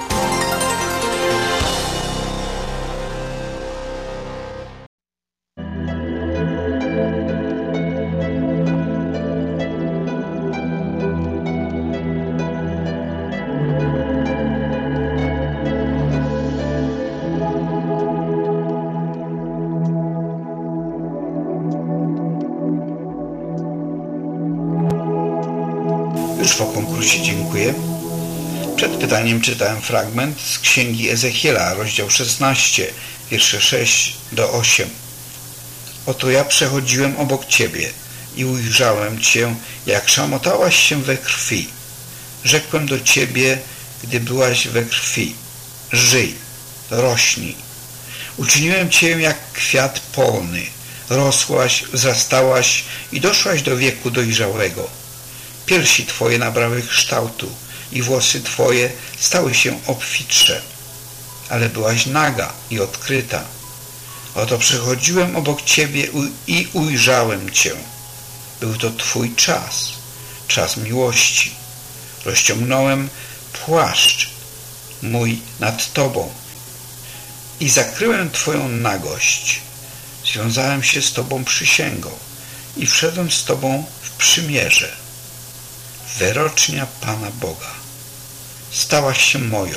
S3: Już po konkursie dziękuję. Przed pytaniem czytałem fragment z Księgi Ezechiela, rozdział 16, wiersze 6 do 8. Oto ja przechodziłem obok Ciebie i ujrzałem Cię, jak szamotałaś się we krwi. Rzekłem do Ciebie, gdy byłaś we krwi: żyj, rośnij. Uczyniłem Cię jak kwiat polny. Rosłaś, wzrastałaś i doszłaś do wieku dojrzałego. Piersi Twoje nabrały kształtu i włosy Twoje stały się obfitsze, ale byłaś naga i odkryta. Oto przechodziłem obok Ciebie i ujrzałem Cię. Był to Twój czas, czas miłości. Rozciągnąłem płaszcz mój nad Tobą i zakryłem Twoją nagość. Związałem się z Tobą przysięgą i wszedłem z Tobą w przymierze. Wyrocznia Pana Boga. Stałaś się moją.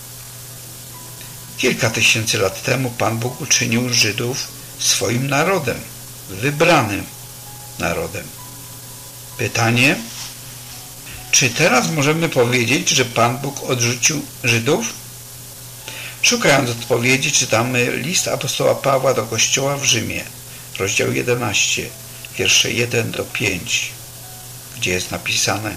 S3: Kilka tysięcy lat temu Pan Bóg uczynił Żydów swoim narodem, wybranym narodem. Pytanie: czy teraz możemy powiedzieć, że Pan Bóg odrzucił Żydów? Szukając odpowiedzi, czytamy list apostoła Pawła do Kościoła w Rzymie, rozdział 11, wiersze 1 do 5, gdzie jest napisane: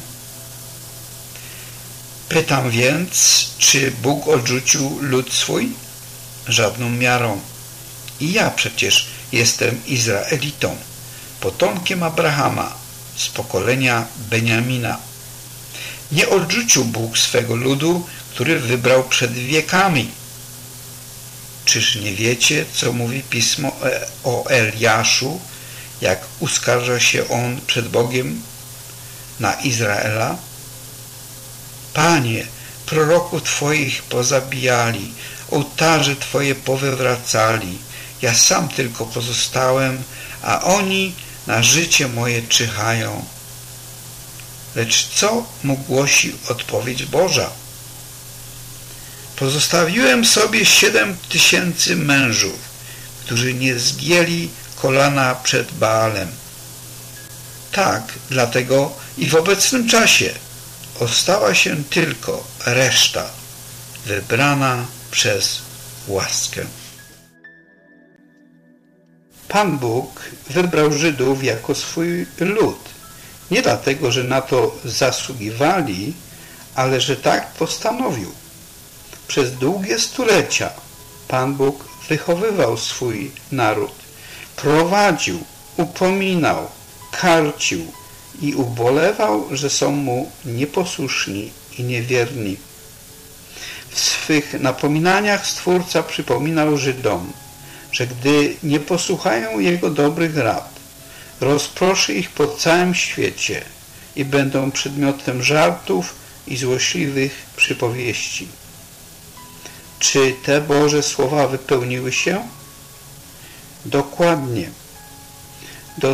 S3: pytam więc, czy Bóg odrzucił lud swój? Żadną miarą. I ja przecież jestem Izraelitą, potomkiem Abrahama, z pokolenia Beniamina. Nie odrzucił Bóg swego ludu, który wybrał przed wiekami. Czyż nie wiecie, co mówi Pismo o Eliaszu, jak uskarża się on przed Bogiem na Izraela? Panie, proroków Twoich pozabijali, ołtarze Twoje powywracali. Ja sam tylko pozostałem, a oni na życie moje czyhają. Lecz co mu głosi odpowiedź Boża? Pozostawiłem sobie 7000 mężów, którzy nie zgięli kolana przed Baalem. Tak, dlatego i w obecnym czasie ostała się tylko reszta, wybrana przez łaskę. Pan Bóg wybrał Żydów jako swój lud. Nie dlatego, że na to zasługiwali, ale że tak postanowił. Przez długie stulecia Pan Bóg wychowywał swój naród. Prowadził, upominał, karcił i ubolewał, że są mu nieposłuszni i niewierni. W swych napominaniach Stwórca przypominał Żydom, że gdy nie posłuchają Jego dobrych rad, rozproszy ich po całym świecie i będą przedmiotem żartów i złośliwych przypowieści. Czy te Boże słowa wypełniły się? Dokładnie. Do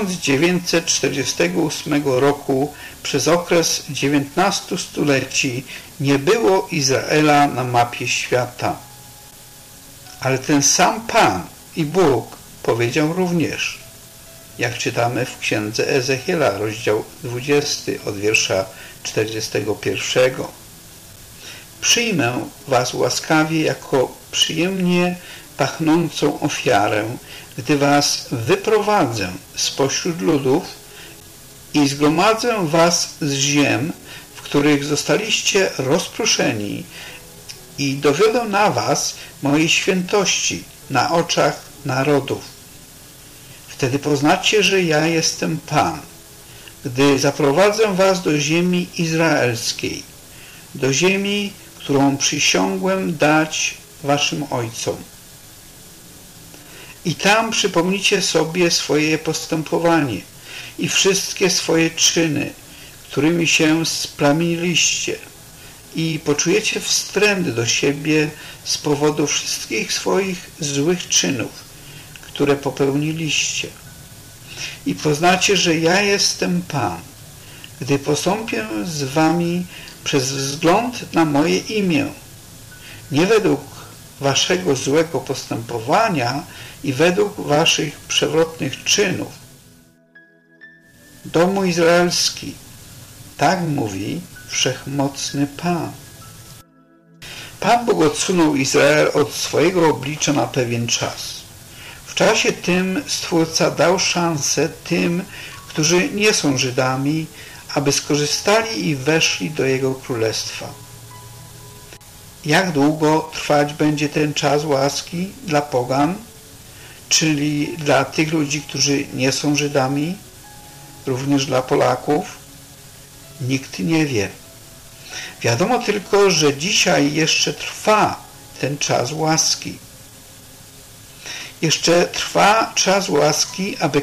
S3: 1948 roku przez okres 19 stuleci nie było Izraela na mapie świata. Ale ten sam Pan i Bóg powiedział również, jak czytamy w księdze Ezechiela, rozdział 20, od wiersza 41. Przyjmę was łaskawie jako przyjemnie pachnącą ofiarę, gdy was wyprowadzę spośród ludów i zgromadzę was z ziem, w których zostaliście rozproszeni i dowiodę na was mojej świętości na oczach narodów. Wtedy poznacie, że ja jestem Pan, gdy zaprowadzę was do ziemi izraelskiej, do ziemi, którą przysiągłem dać waszym ojcom. I tam przypomnicie sobie swoje postępowanie i wszystkie swoje czyny, którymi się splamiliście, i poczujecie wstręt do siebie z powodu wszystkich swoich złych czynów, które popełniliście. I poznacie, że ja jestem Pan, gdy postąpię z wami przez wzgląd na moje imię, nie według waszego złego postępowania i według waszych przewrotnych czynów. Domu izraelski, tak mówi Wszechmocny Pan. Pan Bóg odsunął Izrael od swojego oblicza na pewien czas. W czasie tym Stwórca dał szansę tym, którzy nie są Żydami, aby skorzystali i weszli do Jego Królestwa. Jak długo trwać będzie ten czas łaski dla pogan, czyli dla tych ludzi, którzy nie są Żydami, również dla Polaków? Nikt nie wie. Wiadomo tylko, że dzisiaj jeszcze trwa ten czas łaski. Jeszcze trwa czas łaski, aby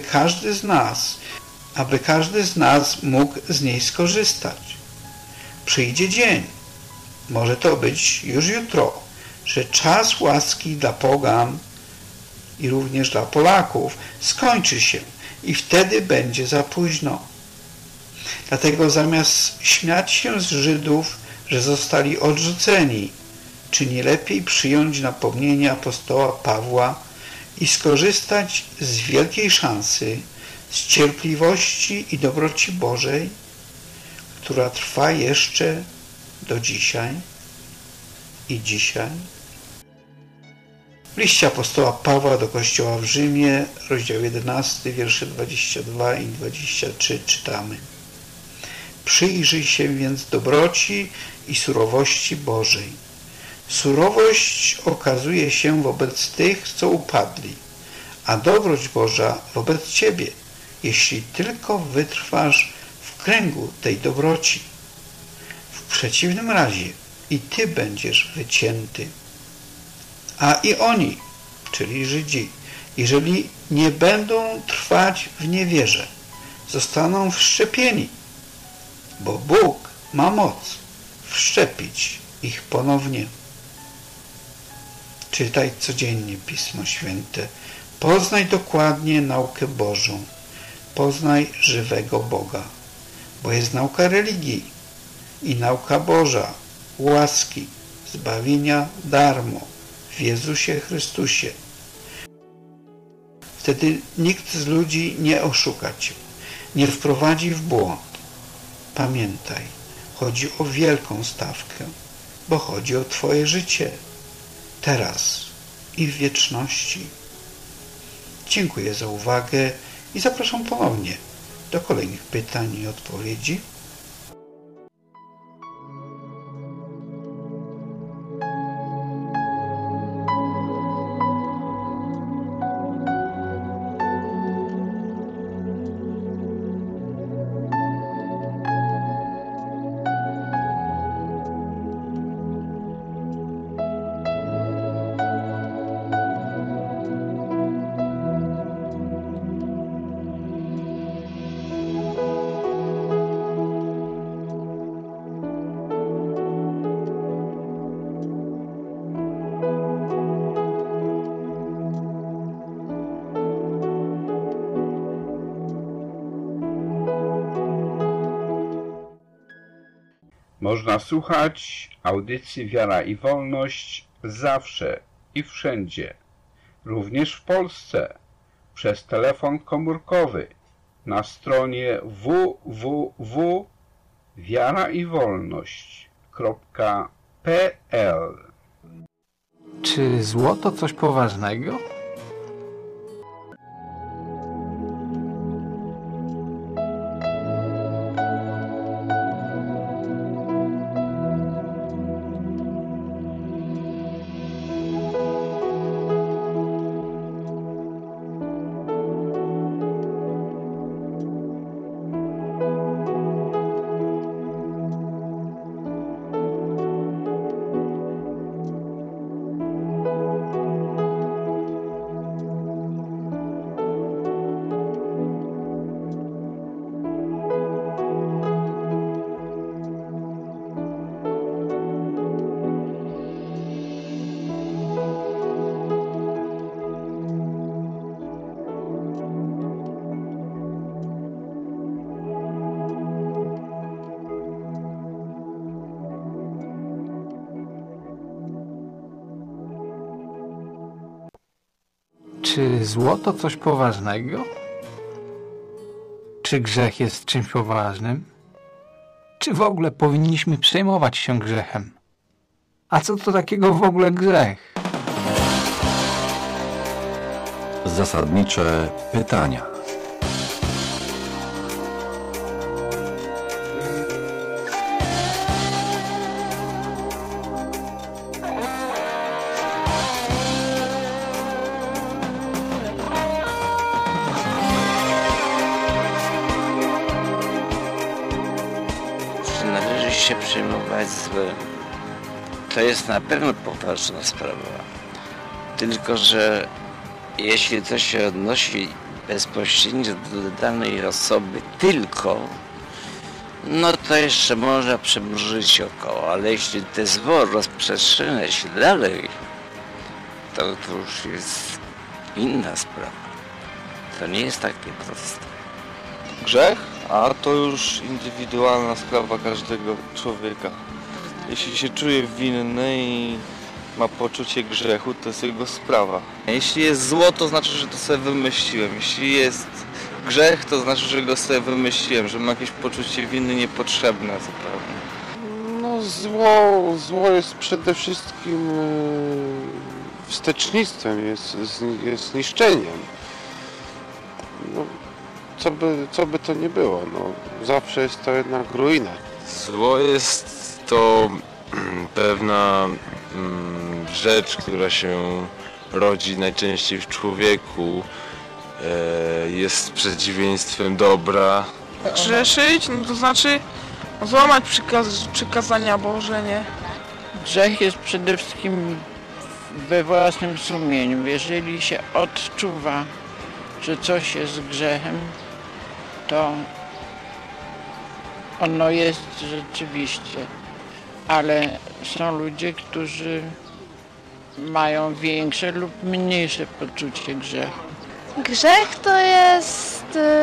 S3: każdy z nas mógł z niej skorzystać. Przyjdzie dzień, może to być już jutro, że czas łaski dla pogan i również dla Polaków skończy się i wtedy będzie za późno. Dlatego zamiast śmiać się z Żydów, że zostali odrzuceni, czyni lepiej przyjąć napomnienie apostoła Pawła i skorzystać z wielkiej szansy, z cierpliwości i dobroci Bożej, która trwa jeszcze do dzisiaj i dzisiaj. W liście apostoła Pawła do Kościoła w Rzymie, rozdział 11, wiersze 22 i 23 czytamy: Przyjrzyj się więc dobroci i surowości Bożej. Surowość okazuje się wobec tych, co upadli, a dobroć Boża wobec ciebie, jeśli tylko wytrwasz w kręgu tej dobroci. W przeciwnym razie i ty będziesz wycięty. A i oni, czyli Żydzi, jeżeli nie będą trwać w niewierze, zostaną wszczepieni, bo Bóg ma moc wszczepić ich ponownie. Czytaj codziennie Pismo Święte. Poznaj dokładnie naukę Bożą. Poznaj żywego Boga, bo jest nauka religii i nauka Boża, łaski, zbawienia darmo w Jezusie Chrystusie. Wtedy nikt z ludzi nie oszuka cię, nie wprowadzi w błąd. Pamiętaj, chodzi o wielką stawkę, bo chodzi o twoje życie, teraz i w wieczności. Dziękuję za uwagę i zapraszam ponownie do kolejnych pytań i odpowiedzi. Można słuchać audycji Wiara i Wolność zawsze i wszędzie, również w Polsce, przez telefon komórkowy na stronie www.wiaraiwolność.pl.
S7: Czy złoto coś poważnego? Czy złoto coś poważnego? Czy grzech jest czymś poważnym? Czy w ogóle powinniśmy przejmować się grzechem? A co to takiego w ogóle grzech?
S5: Zasadnicze pytania.
S14: Należy się przejmować złem. To jest na pewno poważna sprawa. Tylko że jeśli to się odnosi bezpośrednio do danej osoby tylko, no to jeszcze można przymrużyć oko, ale jeśli te zło rozprzestrzenia się dalej, to już jest inna sprawa. To nie jest takie proste.
S15: Grzech? A to już indywidualna sprawa każdego człowieka. Jeśli się czuje winny i ma poczucie grzechu, to jest jego sprawa. Jeśli jest zło, to znaczy, że to sobie wymyśliłem. Jeśli jest grzech, to znaczy, że go sobie wymyśliłem, że mam jakieś poczucie winy niepotrzebne zupełnie.
S16: No zło jest przede wszystkim wstecznictwem, jest niszczeniem. No, co by to nie było, no, zawsze jest to jednak ruina.
S15: Zło jest to pewna rzecz, która się rodzi najczęściej w człowieku, jest przeciwieństwem dobra.
S17: Grzeszyć, no to znaczy złamać przykazania Boże, nie?
S18: Grzech jest przede wszystkim we własnym sumieniu. Jeżeli się odczuwa, że coś jest grzechem, to ono jest rzeczywiście, ale są ludzie, którzy mają większe lub mniejsze poczucie grzechu.
S19: Grzech to jest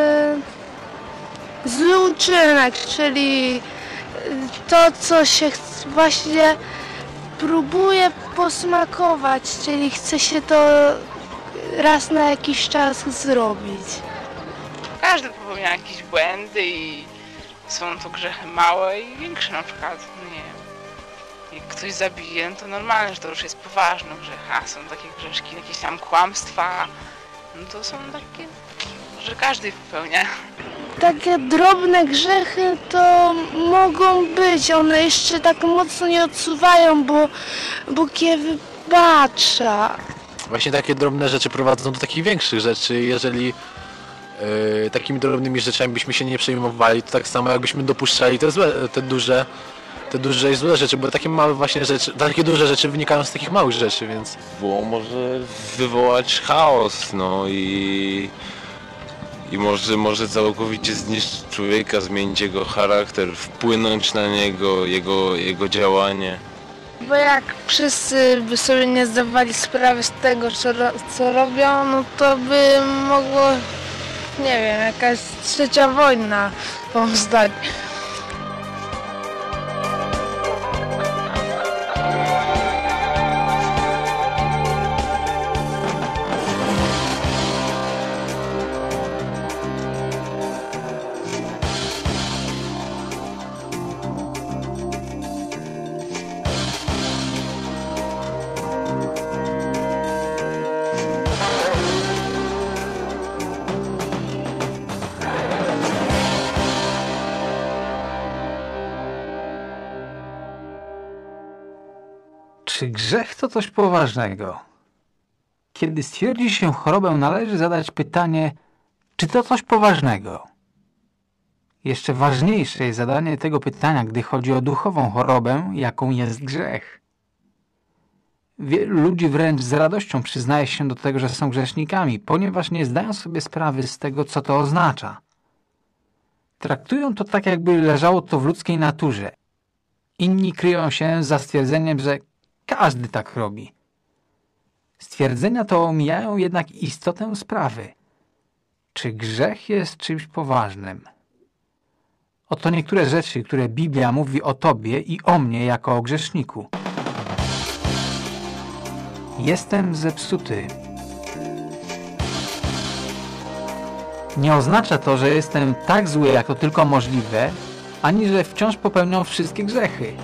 S19: zły uczynek, czyli to, co się właśnie próbuje posmakować, czyli chce się to raz na jakiś czas zrobić.
S17: Każdy popełnia jakieś błędy i są to grzechy małe i większe, na przykład, nie wiem, jak ktoś zabije, no to normalne, że to już jest poważny grzech, a są takie grzeszki, jakieś tam kłamstwa, no to są takie, że każdy popełnia.
S19: Takie drobne grzechy to mogą być, one jeszcze tak mocno nie odsuwają, bo Bóg je wybacza.
S20: Właśnie takie drobne rzeczy prowadzą do takich większych rzeczy. Jeżeli takimi drobnymi rzeczami byśmy się nie przejmowali, to tak samo jakbyśmy dopuszczali te duże i złe rzeczy, bo takie małe właśnie rzeczy, takie duże rzeczy wynikają z takich małych rzeczy, więc...
S15: Zło może wywołać chaos, no i może całkowicie zniszczyć człowieka, zmienić jego charakter, wpłynąć na niego, jego działanie.
S19: Bo jak wszyscy by sobie nie zdawali sprawy z tego, co robią, no to by mogło, nie wiem, jakaś trzecia wojna powstać.
S7: Czy grzech to coś poważnego? Kiedy stwierdzi się chorobę, należy zadać pytanie, czy to coś poważnego? Jeszcze ważniejsze jest zadanie tego pytania, gdy chodzi o duchową chorobę, jaką jest grzech. Wielu ludzi wręcz z radością przyznaje się do tego, że są grzesznikami, ponieważ nie zdają sobie sprawy z tego, co to oznacza. Traktują to tak, jakby leżało to w ludzkiej naturze. Inni kryją się za stwierdzeniem, że każdy tak robi. Stwierdzenia to omijają jednak istotę sprawy. Czy grzech jest czymś poważnym? Oto niektóre rzeczy, które Biblia mówi o tobie i o mnie jako o grzeszniku. Jestem zepsuty. Nie oznacza to, że jestem tak zły, jak to tylko możliwe, ani że wciąż popełniam wszystkie grzechy.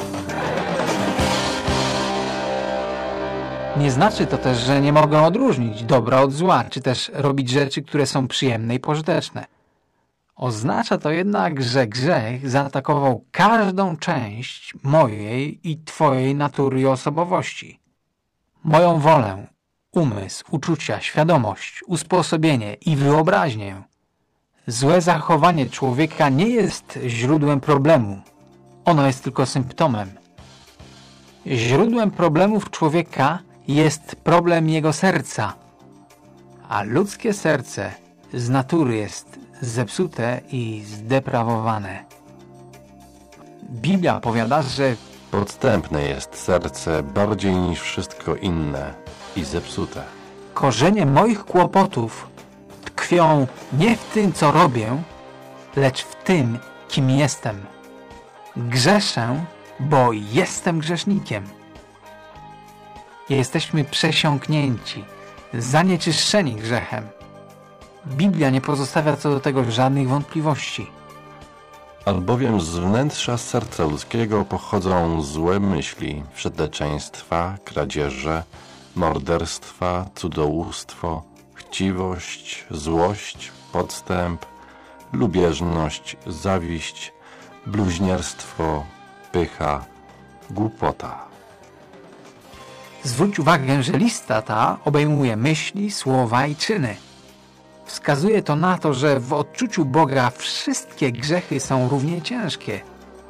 S7: Nie znaczy to też, że nie mogę odróżnić dobra od zła, czy też robić rzeczy, które są przyjemne i pożyteczne. Oznacza to jednak, że grzech zaatakował każdą część mojej i twojej natury i osobowości. Moją wolę, umysł, uczucia, świadomość, usposobienie i wyobraźnię. Złe zachowanie człowieka nie jest źródłem problemu. Ono jest tylko symptomem. Źródłem problemów człowieka jest problem jego serca, a ludzkie serce z natury jest zepsute i zdeprawowane. Biblia powiada, że
S5: podstępne jest serce bardziej niż wszystko inne i zepsute.
S7: Korzenie moich kłopotów tkwią nie w tym, co robię, lecz w tym, kim jestem. Grzeszę, bo jestem grzesznikiem. Jesteśmy przesiąknięci, zanieczyszczeni grzechem. Biblia nie pozostawia co do tego żadnych wątpliwości.
S5: Albowiem z wnętrza serca ludzkiego pochodzą złe myśli, wszeteczeństwa, kradzieże, morderstwa, cudzołóstwo, chciwość, złość, podstęp, lubieżność, zawiść, bluźnierstwo, pycha, głupota.
S7: Zwróć uwagę, że lista ta obejmuje myśli, słowa i czyny. Wskazuje to na to, że w odczuciu Boga wszystkie grzechy są równie ciężkie.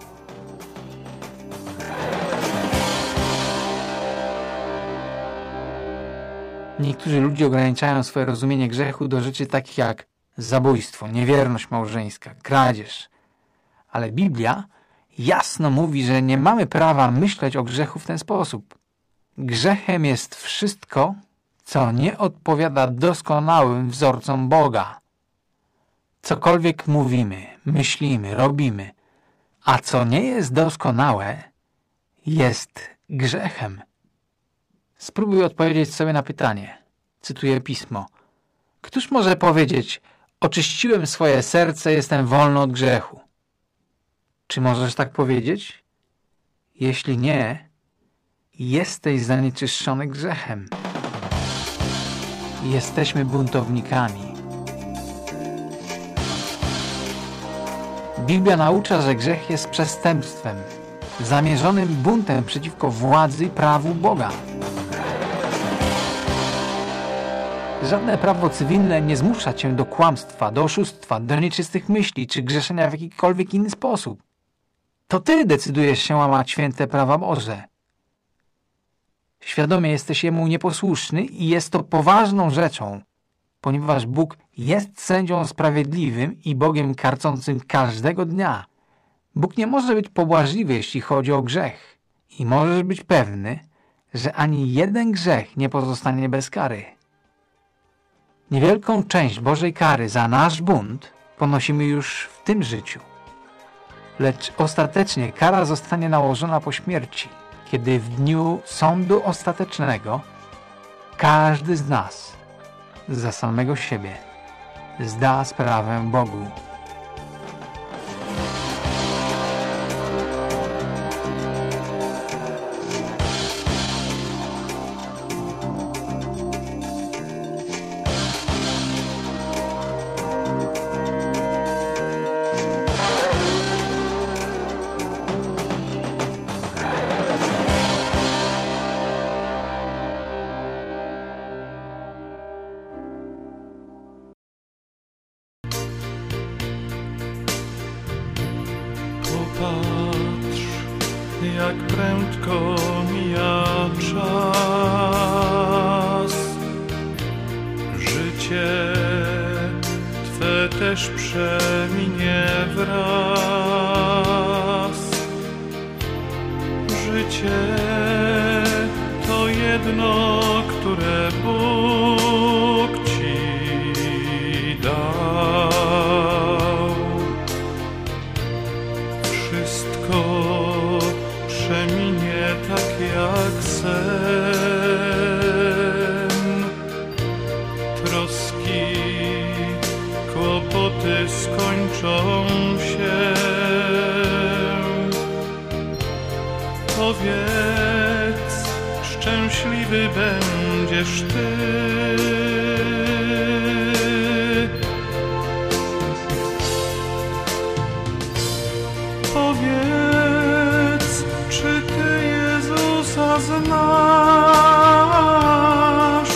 S7: Niektórzy ludzie ograniczają swoje rozumienie grzechu do rzeczy takich jak zabójstwo, niewierność małżeńska, kradzież. Ale Biblia jasno mówi, że nie mamy prawa myśleć o grzechu w ten sposób. Grzechem jest wszystko, co nie odpowiada doskonałym wzorcom Boga. Cokolwiek mówimy, myślimy, robimy, a co nie jest doskonałe, jest grzechem. Spróbuj odpowiedzieć sobie na pytanie. Cytuję Pismo. Któż może powiedzieć, oczyściłem swoje serce, jestem wolny od grzechu? Czy możesz tak powiedzieć? Jeśli nie, jesteś zanieczyszczony grzechem. Jesteśmy buntownikami. Biblia naucza, że grzech jest przestępstwem, zamierzonym buntem przeciwko władzy i prawu Boga. Żadne prawo cywilne nie zmusza cię do kłamstwa, do oszustwa, do nieczystych myśli czy grzeszenia w jakikolwiek inny sposób. To ty decydujesz się łamać święte prawa Boże. Świadomie jesteś Jemu nieposłuszny i jest to poważną rzeczą, ponieważ Bóg jest sędzią sprawiedliwym i Bogiem karcącym każdego dnia. Bóg nie może być pobłażliwy, jeśli chodzi o grzech. I możesz być pewny, że ani jeden grzech nie pozostanie bez kary. Niewielką część Bożej kary za nasz bunt ponosimy już w tym życiu. Lecz ostatecznie kara zostanie nałożona po śmierci, kiedy w dniu sądu ostatecznego każdy z nas za samego siebie zda sprawę Bogu.
S21: Popatrz, jak prędko mija czas. Życie Twe też przeminie wraz. Życie to jedno, które Bóg Ci dał. Wszystko przeminie tak jak sen. Troski, kłopoty skończą się. Powiedz, szczęśliwy będziesz Ty. Powiedz, czy Ty Jezusa znasz?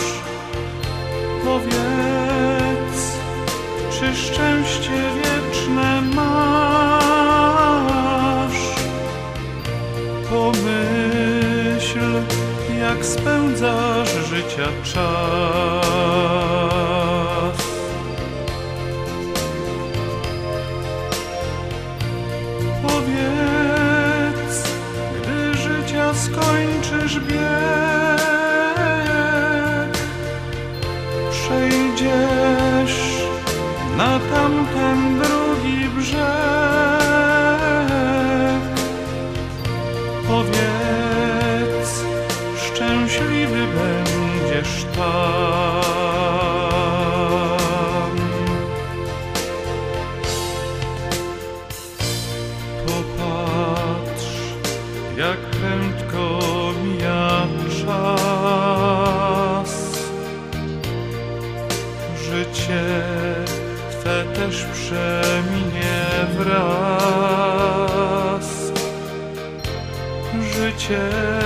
S21: Powiedz, czy szczęście wieczne masz? Pomyśl, jak spędzasz życia czas. Powiedz, gdy życia skończysz bieg, przejdziesz na tamten drugi brzeg. Powiedz, szczęśliwy będziesz tam. Popatrz, jak prędko mija czas. Życie Twe też przeminie wraz. Życie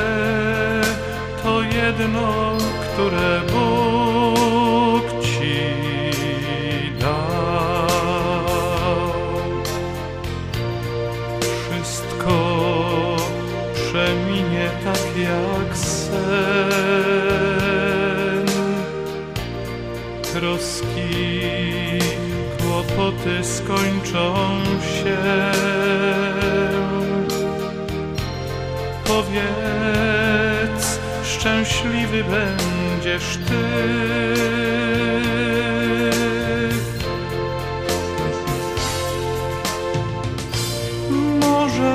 S21: to jedno, które Bóg Ci dał. Wszystko przeminie tak jak sen. Troski, kłopoty skończą się. Powiedz, szczęśliwy będziesz Ty. Może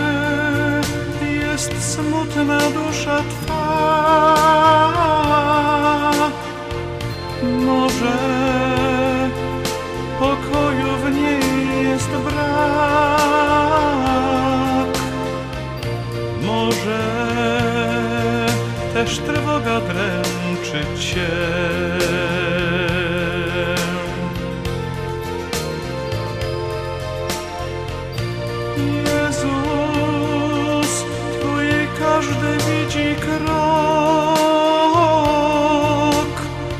S21: jest smutna dusza Twa, może pokoju w niej jest brak, może też trwoga dręczy Cię. Jezus Twój każdy widzi krok.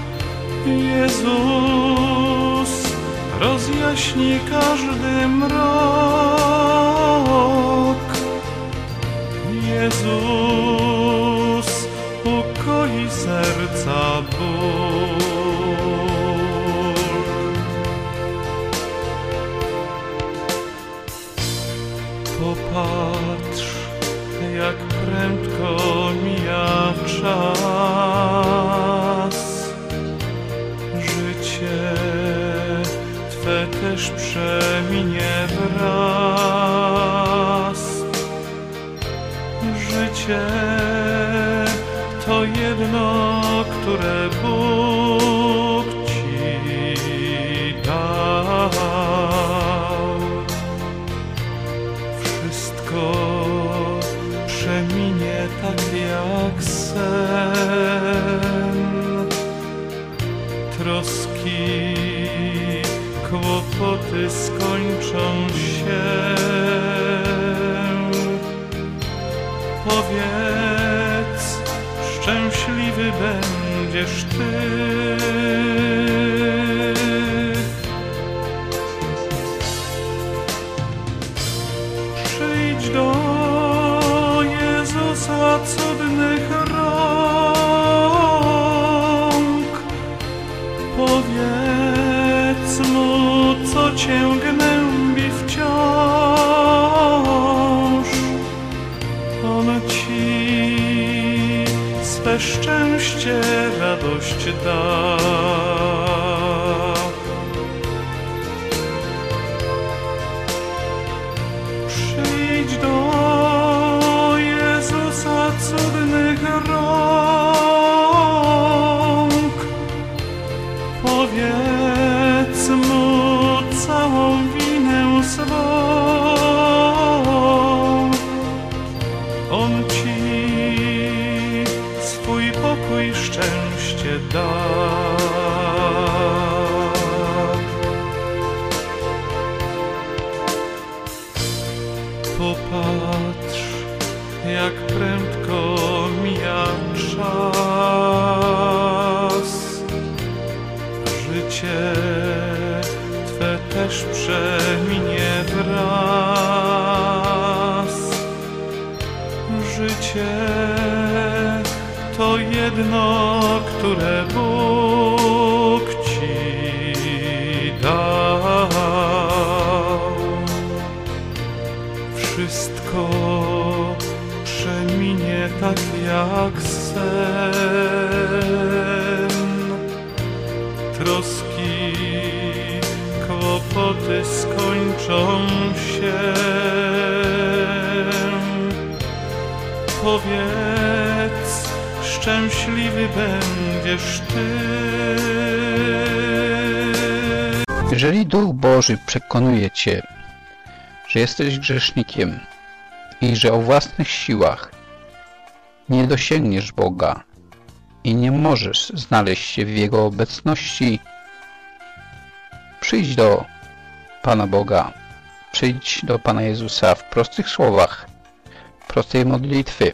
S21: Jezus rozjaśni każdy mrok. Jezus ukoi serca ból. Popatrz, jak prędko mija czas. Życie Twe też przeminie wraz. Życie to jedno, które Bóg Ci dał. Wszystko przeminie tak jak sen. Troski, kłopoty skończą się. Powiedz, szczęśliwy będziesz Ty. Przyjdź cię gnębi wciąż, on ci swe szczęście, radość da. Przyjdź do Jezusa cudnych rąk, powiedz Mu całą winę swą, on ci swój pokój, szczęście da. Popatrz, jak prędko mija czas. Życie Twe też przeminie wraz. Życie to jedno, które Bóg Ci dał. Wszystko przeminie tak jak sen. Troski, kłopoty skończą się. Powiedz, szczęśliwy będziesz Ty.
S11: Jeżeli Duch Boży przekonuje Cię, że jesteś grzesznikiem i że o własnych siłach nie dosięgniesz Boga i nie możesz znaleźć się w Jego obecności, przyjdź do Pana Boga, przyjdź do Pana Jezusa w prostych słowach, prostej modlitwy.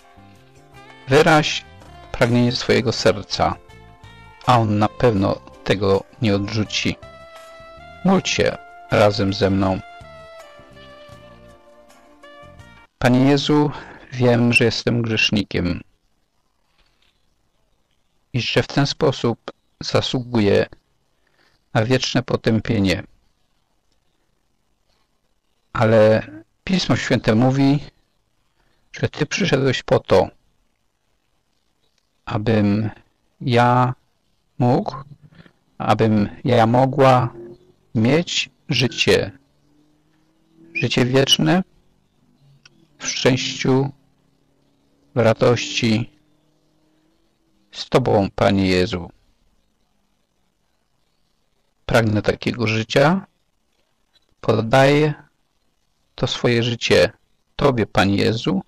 S11: Wyraź pragnienie swojego serca, a On na pewno tego nie odrzuci. Módl się razem ze mną. Panie Jezu, wiem, że jestem grzesznikiem i że w ten sposób zasługuję na wieczne potępienie. Ale Pismo Święte mówi, że Ty przyszedłeś po to, abym ja mógł, abym ja mogła mieć życie wieczne, w szczęściu, w radości z Tobą, Panie Jezu. Pragnę takiego życia, poddaję to swoje życie Tobie, Panie Jezu.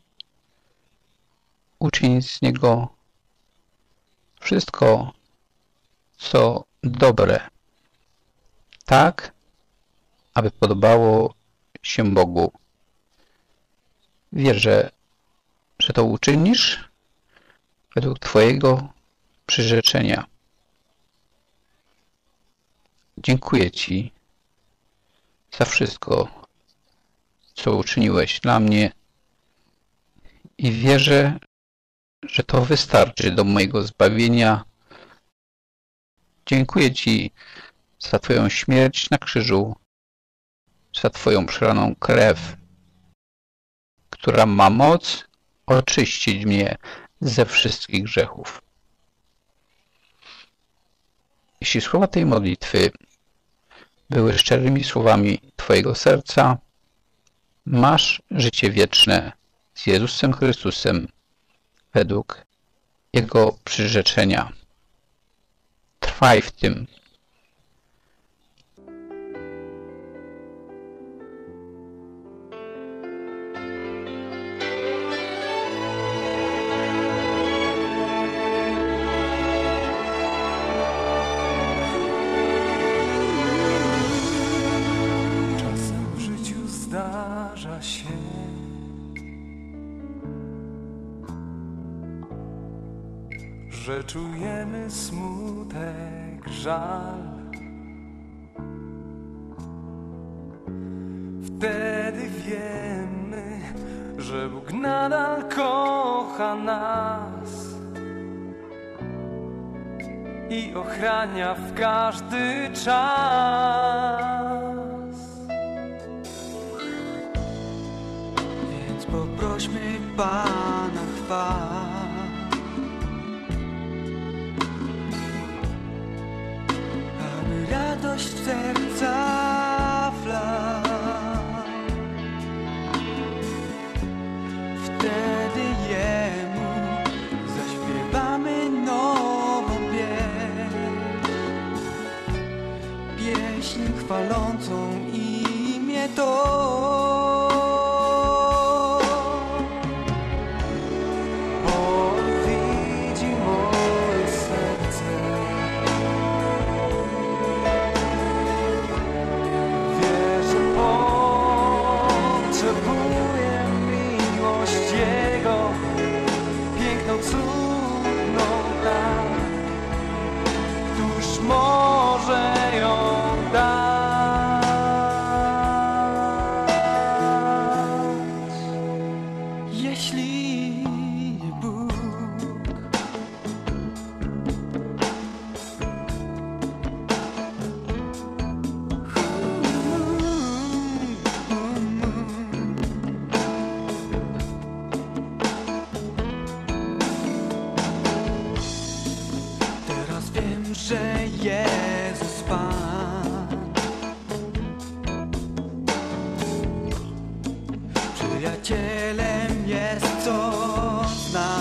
S11: Uczyń z niego wszystko, co dobre, tak, aby podobało się Bogu. Wierzę, że to uczynisz według Twojego przyrzeczenia. Dziękuję Ci za wszystko, co uczyniłeś dla mnie i wierzę, że to wystarczy do mojego zbawienia. Dziękuję Ci za Twoją śmierć na krzyżu, za Twoją przelaną krew, która ma moc oczyścić mnie ze wszystkich grzechów. Jeśli słowa tej modlitwy były szczerymi słowami Twojego serca, masz życie wieczne z Jezusem Chrystusem według Jego przyrzeczenia. Trwaj w tym.
S21: Czasem w życiu zdarza się, że czujemy smutek, żal. Wtedy wiemy, że Bóg nadal kocha nas i ochrania w każdy czas. poprośmy Pana chwał. Aby radość w serca wlał, wtedy Jemu zaśpiewamy nową pieśń chwalącą imię to. Że Jezus Pan przyjacielem jest, co zna.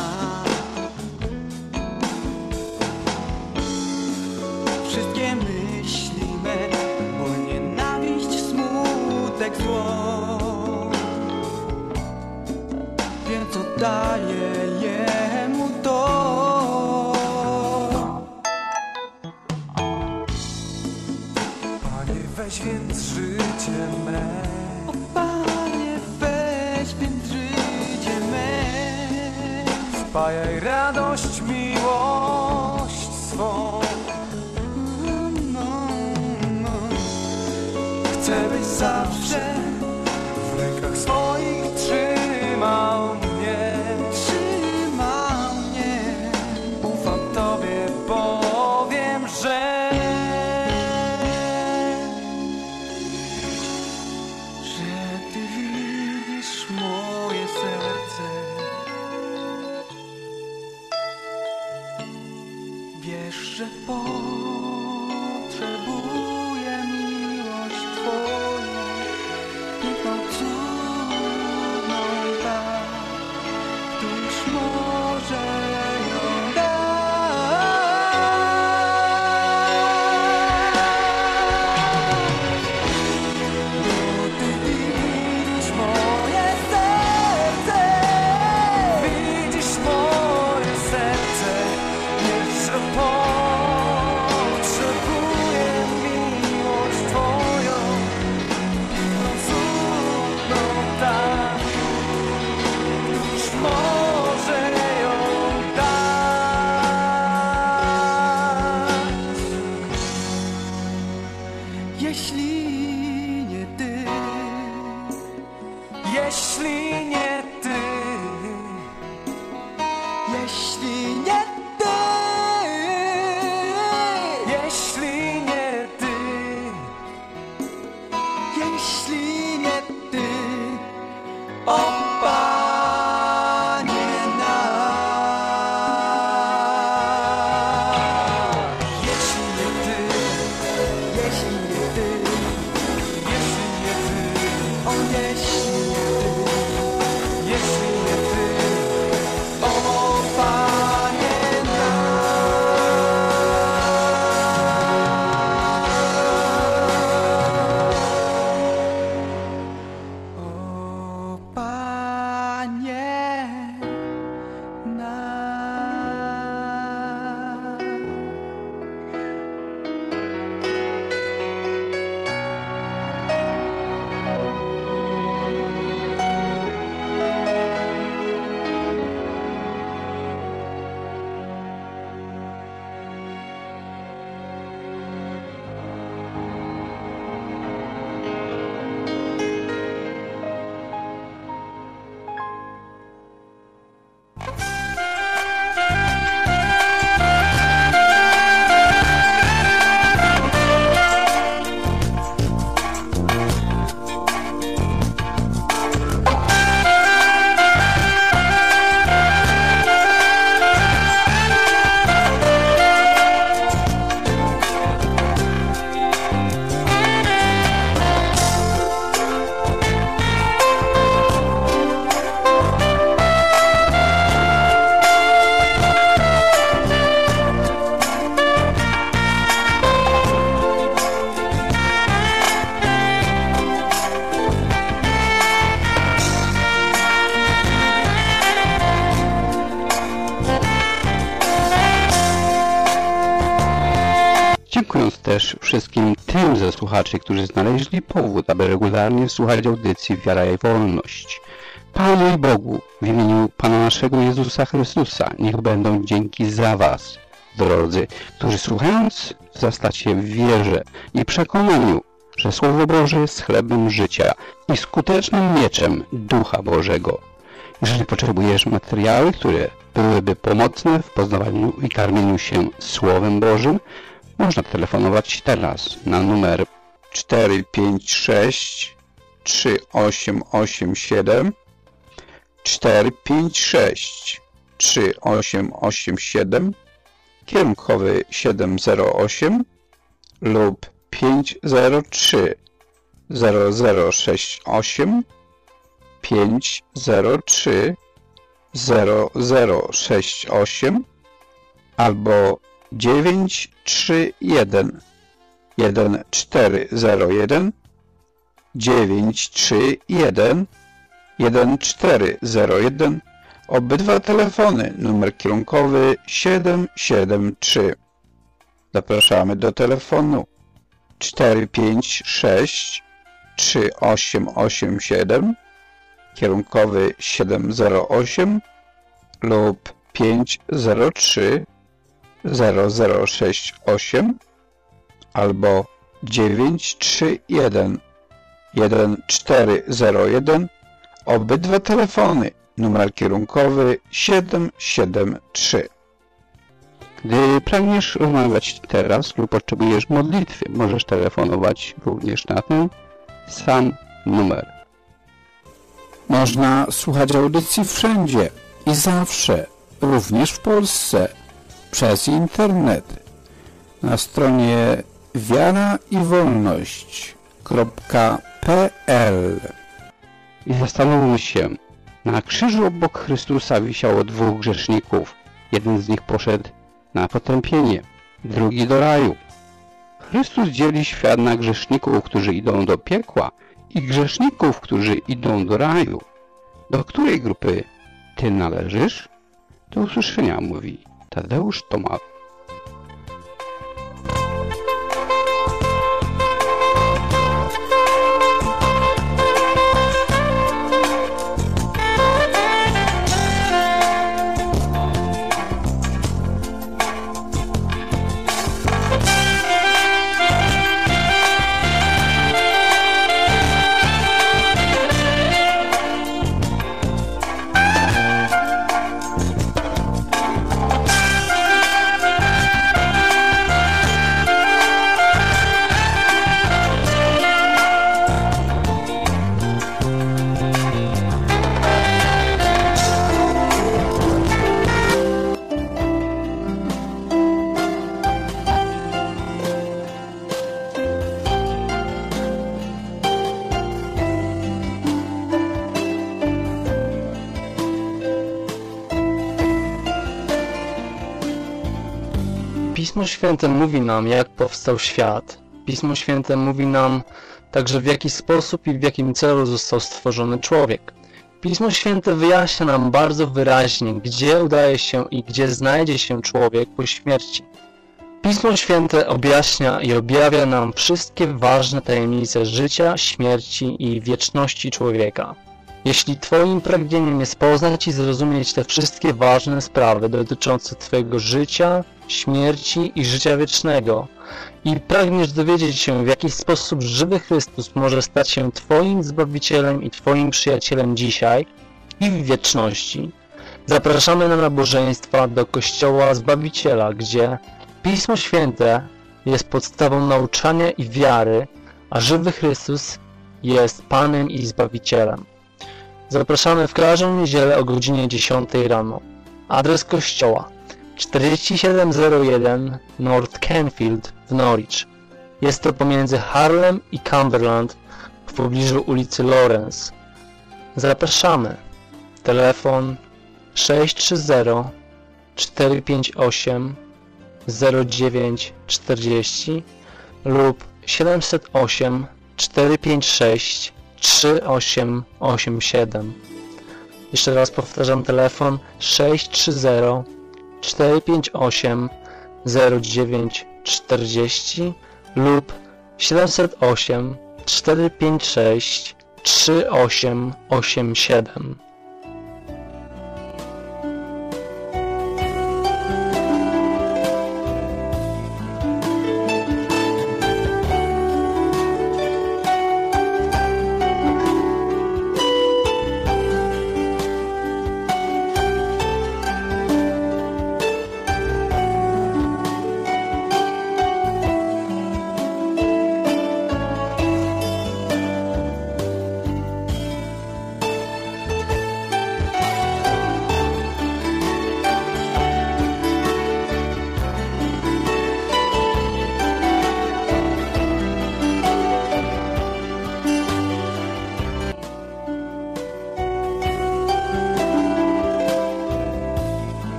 S21: Wszystkie myśli me, bo nienawiść, smutek, zło, więc oddaję Jemu to. Weź więc życie me, o Panie, weź więc życie me. Spajaj radość, miłość swą. Chcę być zawsze w rękach swoich trzymał mnie. Trzymał mnie. Ufam Tobie, powiem, że moje serce. Wiesz, że potrzebuję miłość Twoją, piękną, cudną tak, któż może ją dać. Bo Ty widzisz moje serce, widzisz moje serce, wiesz, że potrzebuję miłość Twoją, piękną, cudną tak, któż może ją dać. Jeśli nie Ty, jeśli nie Ty, jeśli nie Ty, jeśli nie Ty, jeśli nie Ty, o Panie nasz. Jeśli nie Ty, jeśli nie Ty, jeśli nie Ty, o jeśli nie Ty, jeśli nie Ty, o Panie nasz. O Panie
S11: też wszystkim tym ze słuchaczy, którzy znaleźli powód, aby regularnie słuchać audycji Wiara i Wolność. Panu i Bogu, w imieniu Pana naszego Jezusa Chrystusa, niech będą dzięki za Was, drodzy, którzy słuchając zastacie w wierze i przekonaniu, że Słowo Boże jest chlebem życia i skutecznym mieczem Ducha Bożego. Jeżeli potrzebujesz materiały, które byłyby pomocne w poznawaniu i karmieniu się Słowem Bożym, można telefonować teraz na numer 456 3887 456 3887, kierunkowy 708 lub 503 0068 503 0068 albo 931 1401 931 1401. Obydwa telefony, numer kierunkowy 773. Zapraszamy do telefonu 456 3887, kierunkowy 708 lub 503 0068 albo 931 1401. Obydwa telefony, numer kierunkowy 773. Gdy pragniesz rozmawiać teraz lub potrzebujesz modlitwy, możesz telefonować również na ten sam numer.
S1: Można słuchać audycji wszędzie i zawsze, również w Polsce, przez internet. Na stronie wiaraiwolność.pl.
S11: I zastanówmy się, na krzyżu obok Chrystusa wisiało dwóch grzeszników. Jeden z nich poszedł na potępienie, drugi do raju. Chrystus dzieli świat na grzeszników, którzy idą do piekła i grzeszników, którzy idą do raju. Do której grupy Ty należysz? Do usłyszenia, mówi Tadeusz Tomasz.
S22: Pismo Święte mówi nam, jak powstał świat. Pismo Święte mówi nam także, w jaki sposób i w jakim celu został stworzony człowiek. Pismo Święte wyjaśnia nam bardzo wyraźnie, gdzie udaje się i gdzie znajdzie się człowiek po śmierci. Pismo Święte objaśnia i objawia nam wszystkie ważne tajemnice życia, śmierci i wieczności człowieka. Jeśli Twoim pragnieniem jest poznać i zrozumieć te wszystkie ważne sprawy dotyczące Twojego życia, śmierci i życia wiecznego i pragniesz dowiedzieć się, w jaki sposób żywy Chrystus może stać się Twoim Zbawicielem i Twoim przyjacielem dzisiaj i w wieczności, zapraszamy na nabożeństwa do Kościoła Zbawiciela, gdzie Pismo Święte jest podstawą nauczania i wiary, a żywy Chrystus jest Panem i Zbawicielem. Zapraszamy w każdą niedzielę o godzinie 10 rano. Adres kościoła 4701 North Canfield w Norwich. Jest to pomiędzy Harlem i Cumberland w pobliżu ulicy Lawrence. Zapraszamy. Telefon 630 458 0940 lub 708 456 3887. Jeszcze raz powtarzam, telefon 630 458 0940 lub 708 456 3887.